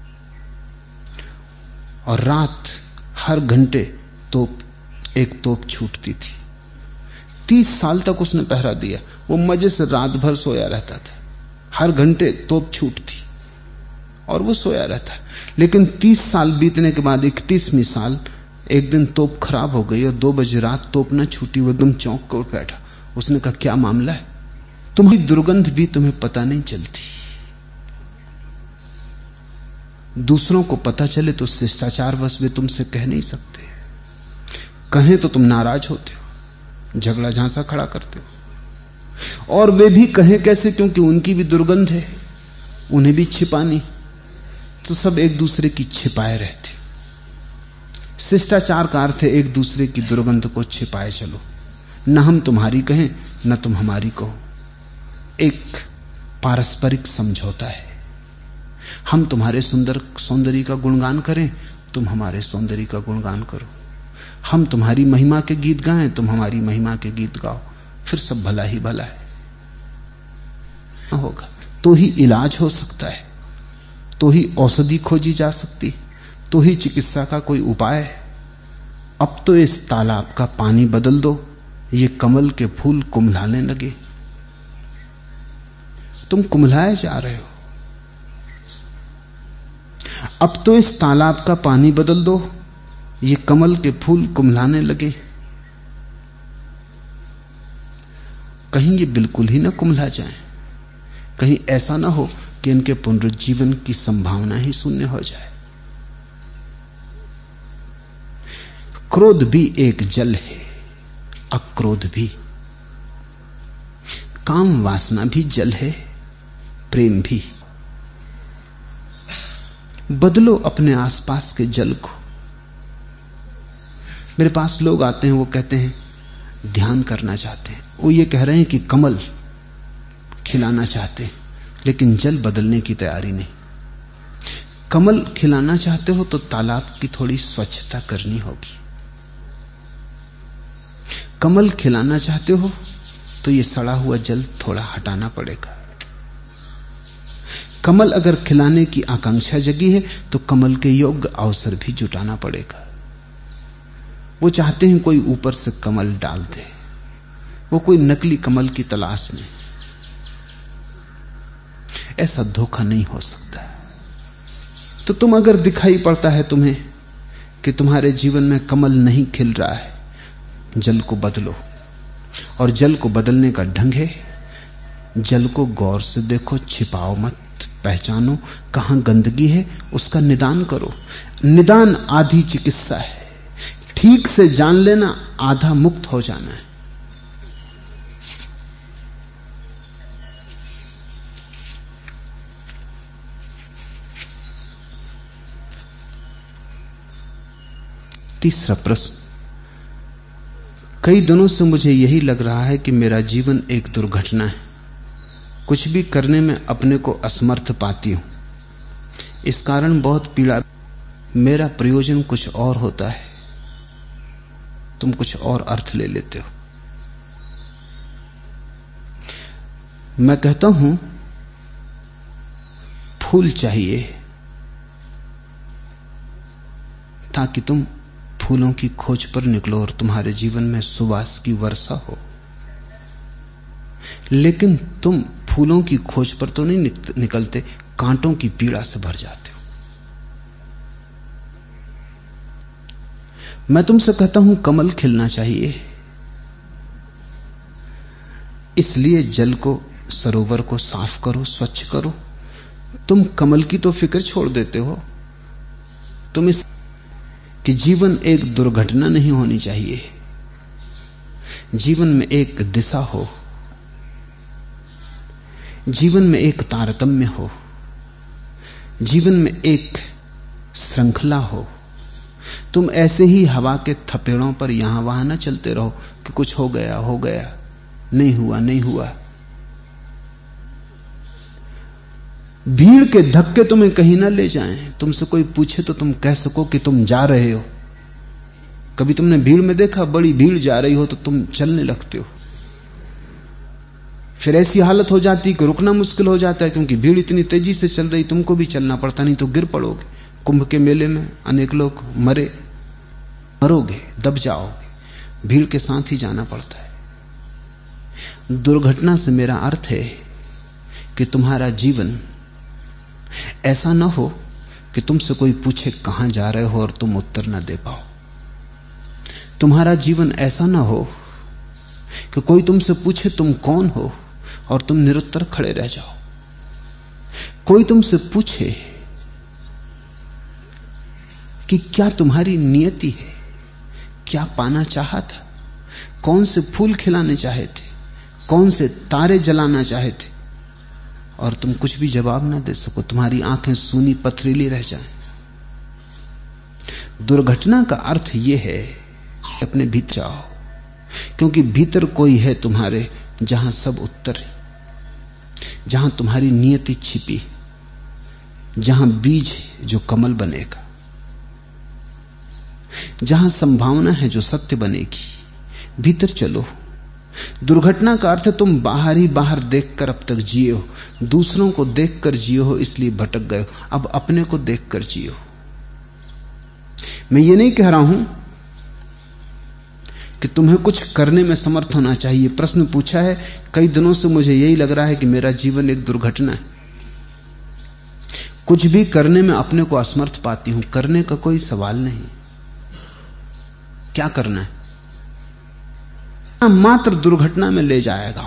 और रात हर घंटे एक तोप छूटती थी। 30 साल तक उसने पहरा दिया। वो मजे से रात भर सोया रहता था। हर घंटे तोप छूटती और वो सोया रहता। लेकिन 30 साल बीतने के बाद 31वीं साल एक दिन तोप खराब हो गई और 2 बजे रात तोप न छूटी। वो एकदम चौंक कर उठ बैठा। उसने कहा, क्या मामला है? तुम्हारी दुर्गंध भी तुम्हें पता नहीं चलती। दूसरों को पता चले तो शिष्टाचारवश वे तुमसे कह नहीं सकते। कहें तो तुम नाराज होते हो, झगड़ा झांसा खड़ा करते हो। और वे भी कहें कैसे, क्योंकि उनकी भी दुर्गंध है, उन्हें भी छिपानी। तो सब एक दूसरे की छिपाए रहते। शिष्टाचार का अर्थ है एक दूसरे की दुर्गंध को छिपाए चलो। न हम तुम्हारी कहें न तुम हमारी कहो। एक पारस्परिक समझौता है। हम तुम्हारे सौंदर्य का गुणगान करें, तुम हमारे सौंदर्य का गुणगान करो। हम तुम्हारी महिमा के गीत गाएं, तुम हमारी महिमा के गीत गाओ। फिर सब भला ही भला है। होगा तो ही इलाज हो सकता है, तो ही औषधि खोजी जा सकती, तो ही चिकित्सा का कोई उपाय है। अब तो इस तालाब का पानी बदल दो, ये कमल के फूल कुम्हलाने लगे। तुम कुम्हलाए जा रहे हो। अब तो इस तालाब का पानी बदल दो, ये कमल के फूल कुम्हलाने लगे। कहीं ये बिल्कुल ही ना कुम्हला जाए। कहीं ऐसा ना हो कि इनके पुनरुज्जीवन की संभावना ही शून्य हो जाए। क्रोध भी एक जल है, अक्रोध भी। काम वासना भी जल है, प्रेम भी। बदलो अपने आसपास के जल को। मेरे पास लोग आते हैं, वो कहते हैं ध्यान करना चाहते हैं। वो ये कह रहे हैं कि कमल खिलाना चाहते हैं, लेकिन जल बदलने की तैयारी नहीं। कमल खिलाना चाहते हो तो तालाब की थोड़ी स्वच्छता करनी होगी। कमल खिलाना चाहते हो तो ये सड़ा हुआ जल थोड़ा हटाना पड़ेगा। कमल अगर खिलाने की आकांक्षा जगी है तो कमल के योग्य अवसर भी जुटाना पड़ेगा। वो चाहते हैं कोई ऊपर से कमल डाल दे। वो कोई नकली कमल की तलाश में। ऐसा धोखा नहीं हो सकता। तो तुम अगर दिखाई पड़ता है तुम्हें कि तुम्हारे जीवन में कमल नहीं खिल रहा है, जल को बदलो। और जल को बदलने का ढंग है, जल को गौर से देखो, छिपाओ मत, पहचानो कहां गंदगी है, उसका निदान करो। निदान आधी चिकित्सा है। ठीक से जान लेना आधा मुक्त हो जाना है। तीसरा प्रश्न, कई दिनों से मुझे यही लग रहा है कि मेरा जीवन एक दुर्घटना है। कुछ भी करने में अपने को असमर्थ पाती हूं। इस कारण बहुत पीड़ा। मेरा प्रयोजन कुछ और होता है, तुम कुछ और अर्थ ले लेते हो। मैं कहता हूं फूल चाहिए ताकि तुम फूलों की खोज पर निकलो और तुम्हारे जीवन में सुवास की वर्षा हो। लेकिन तुम फूलों की खोज पर तो नहीं निकलते, कांटों की पीड़ा से भर जाते हो। मैं तुमसे कहता हूं कमल खिलना चाहिए, इसलिए जल को, सरोवर को साफ करो, स्वच्छ करो। तुम कमल की तो फिक्र छोड़ देते हो। तुम इस कि जीवन एक दुर्घटना नहीं होनी चाहिए, जीवन में एक दिशा हो, जीवन में एक तारतम्य हो, जीवन में एक श्रृंखला हो। तुम ऐसे ही हवा के थपेड़ों पर यहां वहां ना चलते रहो कि कुछ हो गया, नहीं हुआ, नहीं हुआ। भीड़ के धक्के तुम्हें कहीं ना ले जाएं। तुमसे कोई पूछे तो तुम कह सको कि तुम जा रहे हो। कभी तुमने भीड़ में देखा, बड़ी भीड़ जा रही हो तो तुम चलने लगते हो। फिर ऐसी हालत हो जाती कि रुकना मुश्किल हो जाता है, क्योंकि भीड़ इतनी तेजी से चल रही, तुमको भी चलना पड़ता, नहीं तो गिर पड़ोगे। कुंभ के मेले में अनेक लोग मरोगे, दब जाओगे। भीड़ के साथ ही जाना पड़ता है। दुर्घटना से मेरा अर्थ है कि तुम्हारा जीवन ऐसा ना हो कि तुमसे कोई पूछे कहां जा रहे हो और तुम उत्तर ना दे पाओ। तुम्हारा जीवन ऐसा ना हो कि कोई तुमसे पूछे तुम कौन हो और तुम निरुत्तर खड़े रह जाओ। कोई तुमसे पूछे कि क्या तुम्हारी नियति है, क्या पाना चाहा था, कौन से फूल खिलाने चाहे थे, कौन से तारे जलाना चाहे थे, और तुम कुछ भी जवाब ना दे सको, तुम्हारी आंखें सूनी पथरीली रह जाएं। दुर्घटना का अर्थ यह है कि अपने भीतर जाओ, क्योंकि भीतर कोई है तुम्हारे जहां सब उत्तर है, जहां तुम्हारी नियति छिपी, जहां बीज है जो कमल बनेगा, जहां संभावना है जो सत्य बनेगी। भीतर चलो। दुर्घटना का अर्थ है तुम बाहर ही बाहर देखकर अब तक जिए हो, दूसरों को देखकर जिए हो, इसलिए भटक गए हो। अब अपने को देखकर जियो। मैं ये नहीं कह रहा हूं कि तुम्हें कुछ करने में समर्थ होना चाहिए। प्रश्न पूछा है, कई दिनों से मुझे यही लग रहा है कि मेरा जीवन एक दुर्घटना है। कुछ भी करने में अपने को असमर्थ पाती हूं। करने का कोई सवाल नहीं। क्या करना है? मात्र दुर्घटना में ले जाएगा।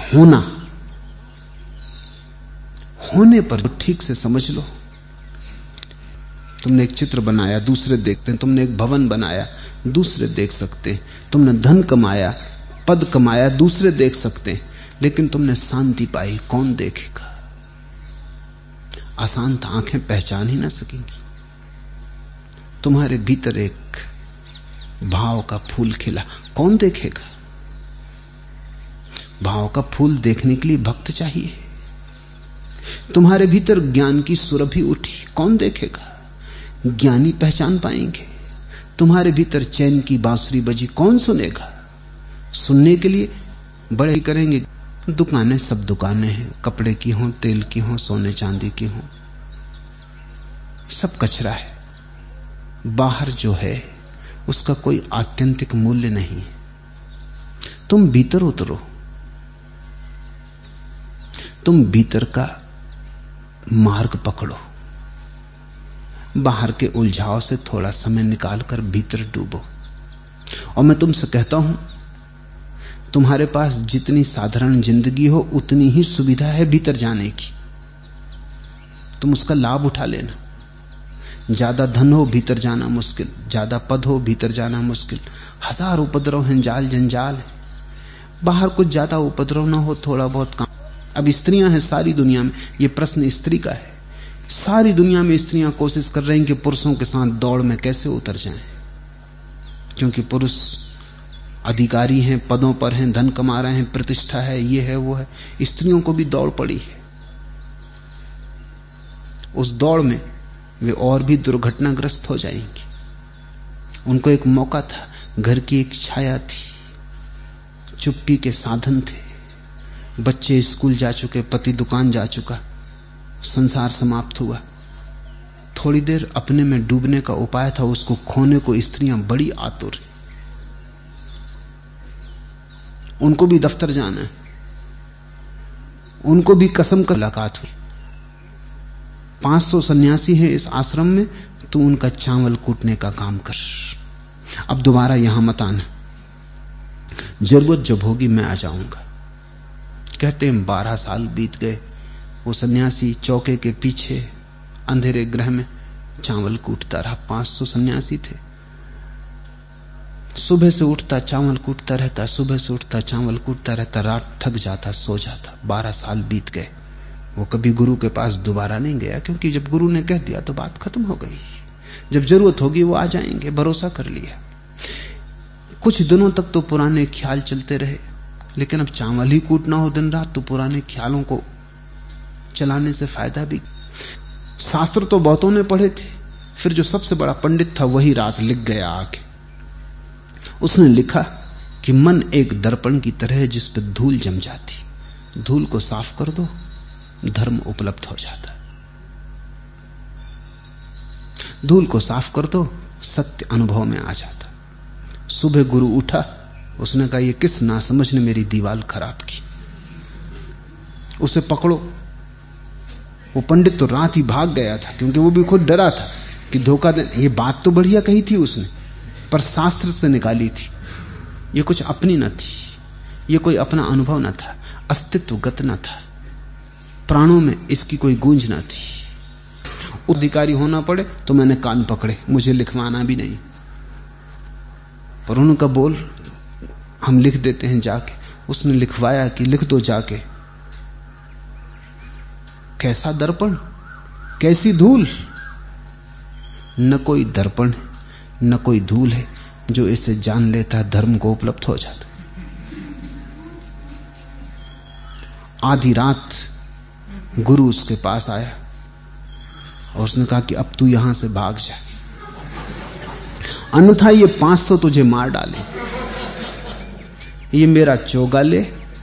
होने पर ठीक से समझ लो। तुमने एक चित्र बनाया, दूसरे देखते हैं। तुमने एक भवन बनाया, दूसरे देख सकते हैं। तुमने धन कमाया, पद कमाया, दूसरे देख सकते हैं। लेकिन तुमने शांति पाई, कौन देखेगा? अशांत आंखें पहचान ही ना सकेंगी। तुम्हारे भीतर एक भाव का फूल खिला, कौन देखेगा? भाव का फूल देखने के लिए भक्त चाहिए। तुम्हारे भीतर ज्ञान की सुरभि उठी, कौन देखेगा? ज्ञानी पहचान पाएंगे। तुम्हारे भीतर चैन की बांसुरी बजी, कौन सुनेगा? सुनने के लिए बड़े ही करेंगे। दुकानें, सब दुकानें हैं, कपड़े की हों, तेल की हों, सोने चांदी की हों, सब कचरा है। बाहर जो है उसका कोई आत्यंतिक मूल्य नहीं। तुम भीतर उतरो। तुम भीतर का मार्ग पकड़ो। बाहर के उलझाव से थोड़ा समय निकालकर भीतर डूबो। और मैं तुमसे कहता हूं, तुम्हारे पास जितनी साधारण जिंदगी हो उतनी ही सुविधा है भीतर जाने की। तुम उसका लाभ उठा लेना। ज्यादा धन हो, भीतर जाना मुश्किल। ज्यादा पद हो, भीतर जाना मुश्किल। हजार उपद्रव हैं, जाल जंजाल है। बाहर कुछ ज्यादा उपद्रव ना हो, थोड़ा बहुत काम। अब स्त्रियां हैं सारी दुनिया में, यह प्रश्न स्त्री का है। सारी दुनिया में स्त्रियां कोशिश कर रही हैं कि पुरुषों के साथ दौड़ में कैसे उतर जाएं, क्योंकि पुरुष अधिकारी हैं, पदों पर हैं, धन कमा रहे हैं, प्रतिष्ठा है, ये है वो है। स्त्रियों को भी दौड़ पड़ी है। उस दौड़ में वे और भी दुर्घटनाग्रस्त हो जाएंगी। उनको एक मौका था, घर की एक छाया थी, चुप्पी के साधन थे। बच्चे स्कूल जा चुके, पति दुकान जा चुका, संसार समाप्त हुआ। थोड़ी देर अपने में डूबने का उपाय था, उसको खोने को स्त्रियां बड़ी आतुर। उनको भी दफ्तर जाना है, उनको भी कसम का मुलाकात हुई। 500 सन्यासी हैं इस आश्रम में, तू उनका चावल कूटने का काम कर, अब दोबारा यहां मत आना, जरूरत जब होगी मैं आ जाऊंगा। कहते हैं 12 साल बीत गए। वो सन्यासी चौके के पीछे अंधेरे गृह में चावल कूटता रहा। 500 सन्यासी थे। सुबह से उठता चावल कूटता रहता, सुबह से उठता चावल कूटता रहता, रात थक जाता, सो जाता। 12 साल बीत गए। वो कभी गुरु के पास दोबारा नहीं गया, क्योंकि जब गुरु ने कह दिया तो बात खत्म हो गई। जब जरूरत होगी वो आ जाएंगे, भरोसा कर लिया। कुछ दिनों तक तो पुराने ख्याल चलते रहे, लेकिन अब चावल ही कूटना हो दिन रात तो पुराने ख्यालों को चलाने से फायदा भी। शास्त्र तो बहुतों ने पढ़े थे, फिर जो सबसे बड़ा पंडित था वही रात लिख गया आके। उसने लिखा कि मन एक दर्पण की तरह है जिस पर धूल जम जाती, धूल को साफ कर दो, धर्म उपलब्ध हो जाता। धूल को साफ कर दो, सत्य अनुभव में आ जाता। सुबह गुरु उठा, उसने कहा ये किस नासमझ ने मेरी दीवार खराब की, उसे पकड़ो। वो पंडित तो रात ही भाग गया था, क्योंकि वो भी खुद डरा था कि धोखा दे। ये बात तो बढ़िया कही थी उसने, पर शास्त्र से निकाली थी। ये कुछ अपनी न थी, ये कोई अपना अनुभव न था, अस्तित्वगत न था, प्राणों में इसकी कोई गूंज न थी। अधिकारी होना पड़े तो मैंने कान पकड़े, मुझे लिखवाना भी नहीं। पर उनका बोल हम लिख देते हैं जाके। उसने लिखवाया कि लिख दो जाके। कैसा दर्पण, कैसी धूल। न कोई दर्पण न कोई धूल है जो इसे जान लेता है, धर्म को उपलब्ध हो जाता। आधी रात गुरु उसके पास आया और उसने कहा कि अब तू यहां से भाग जा, अन्यथा ये 500 तुझे मार डाले। ये मेरा चोगा ले,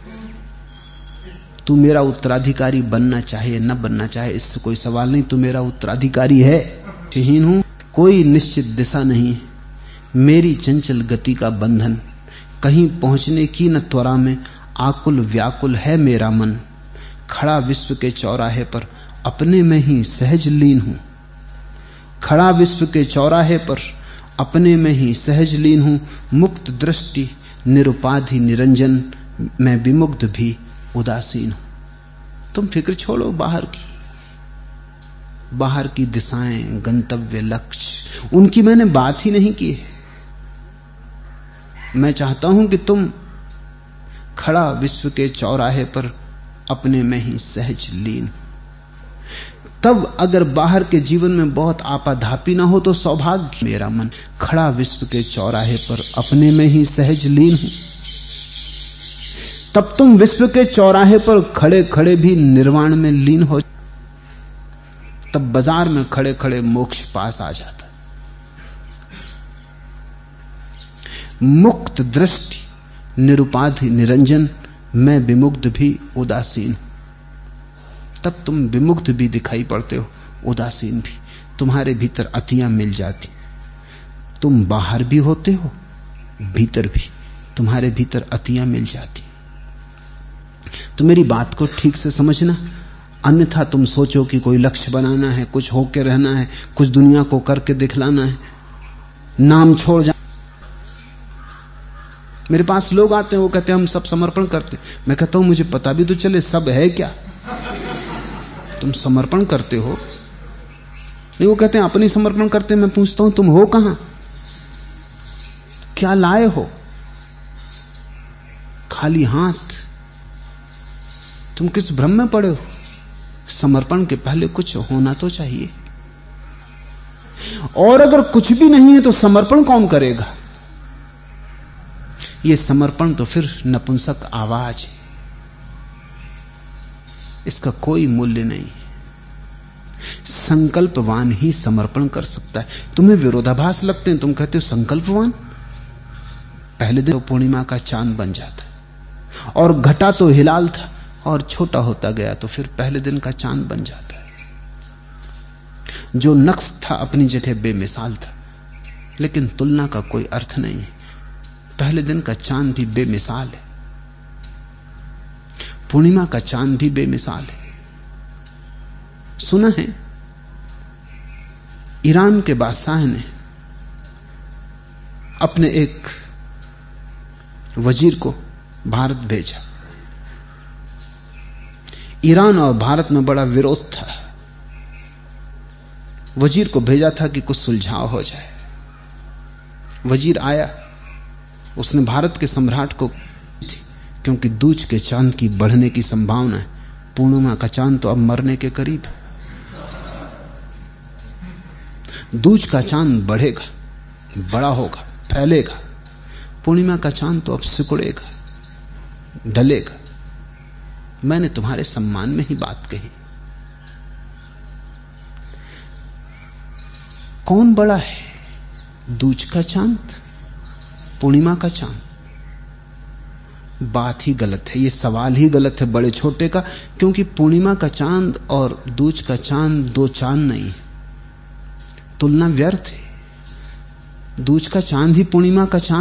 तू मेरा उत्तराधिकारी बनना चाहे न बनना चाहे इससे कोई सवाल नहीं, तू मेरा उत्तराधिकारी है। विहीन हूं, कोई निश्चित दिशा नहीं, मेरी चंचल गति का बंधन, कहीं पहुंचने की न त्वरा में आकुल व्याकुल है मेरा मन। खड़ा विश्व के चौराहे पर अपने में ही सहज लीन हूं, खड़ा विश्व के चौराहे पर अपने में ही सहज लीन हूं। मुक्त दृष्टि निरुपाधि निरंजन, मैं विमुग्ध भी उदासीन हूं। तुम फिक्र छोड़ो बाहर की दिशाएं, गंतव्य, लक्ष्य, उनकी मैंने बात ही नहीं की है। मैं चाहता हूं कि तुम खड़ा विश्व के चौराहे पर अपने में ही सहज लीन। तब अगर बाहर के जीवन में बहुत आपाधापी ना हो तो सौभाग्य। मेरा मन खड़ा विश्व के चौराहे पर अपने में ही सहज लीन हूं। तब तुम विश्व के चौराहे पर खड़े खड़े भी निर्वाण में लीन हो। तब बाजार में खड़े खड़े मोक्ष पास आ जाता। मुक्त दृष्टि निरुपाधि निरंजन, मैं विमुग्ध भी उदासीन। तब तुम विमुग्ध भी दिखाई पड़ते हो, उदासीन भी। तुम्हारे भीतर अतियां मिल जाती। तुम बाहर भी होते हो, भीतर भी तुम्हारे भीतर अतियां मिल जाती। तो मेरी बात को ठीक से समझना, अन्यथा तुम सोचो कि कोई लक्ष्य बनाना है, कुछ होके रहना है, कुछ दुनिया को करके दिखलाना है, नाम छोड़ जा। मेरे पास लोग आते हैं, वो कहते हैं हम सब समर्पण करते। मैं कहता हूं मुझे पता भी तो चले सब है क्या। तुम समर्पण करते हो नहीं, वो कहते हैं अपनी समर्पण करते। मैं पूछता हूं तुम हो कहां, क्या लाए हो? खाली हाथ। तुम किस भ्रम में पड़े हो? समर्पण के पहले कुछ होना तो चाहिए, और अगर कुछ भी नहीं है तो समर्पण कौन करेगा? ये समर्पण तो फिर नपुंसक आवाज है, इसका कोई मूल्य नहीं। संकल्पवान ही समर्पण कर सकता है। तुम्हें विरोधाभास लगते हैं, तुम कहते हो संकल्पवान। पहले दिन तो पूर्णिमा का चांद बन जाता है, और घटा तो हिलाल था और छोटा होता गया तो फिर पहले दिन का चांद बन जाता है। जो नक्श था अपनी जगह बेमिसाल था, लेकिन तुलना का कोई अर्थ नहीं है। पहले दिन का चांद भी बेमिसाल है, पूर्णिमा का चांद भी बेमिसाल है। सुना है ईरान के बादशाह ने अपने एक वजीर को भारत भेजा। ईरान और भारत में बड़ा विरोध था। वजीर को भेजा था कि कुछ सुलझाव हो जाए। वजीर आया, उसने भारत के सम्राट को, क्योंकि दूज के चांद की बढ़ने की संभावना है, पूर्णिमा का चांद तो अब मरने के करीब है। दूज का चांद बढ़ेगा, बड़ा होगा, फैलेगा। पूर्णिमा का चांद तो अब सिकुड़ेगा, ढलेगा। मैंने तुम्हारे सम्मान में ही बात कही। कौन बड़ा है, दूज का चांद, पूर्णिमा का चांद? बात ही गलत है, ये सवाल ही गलत है बड़े छोटे का, क्योंकि पूर्णिमा का चांद और दूज का चांद दो चांद नहीं है। तुलना व्यर्थ है। दूज का चांद ही पूर्णिमा का चांद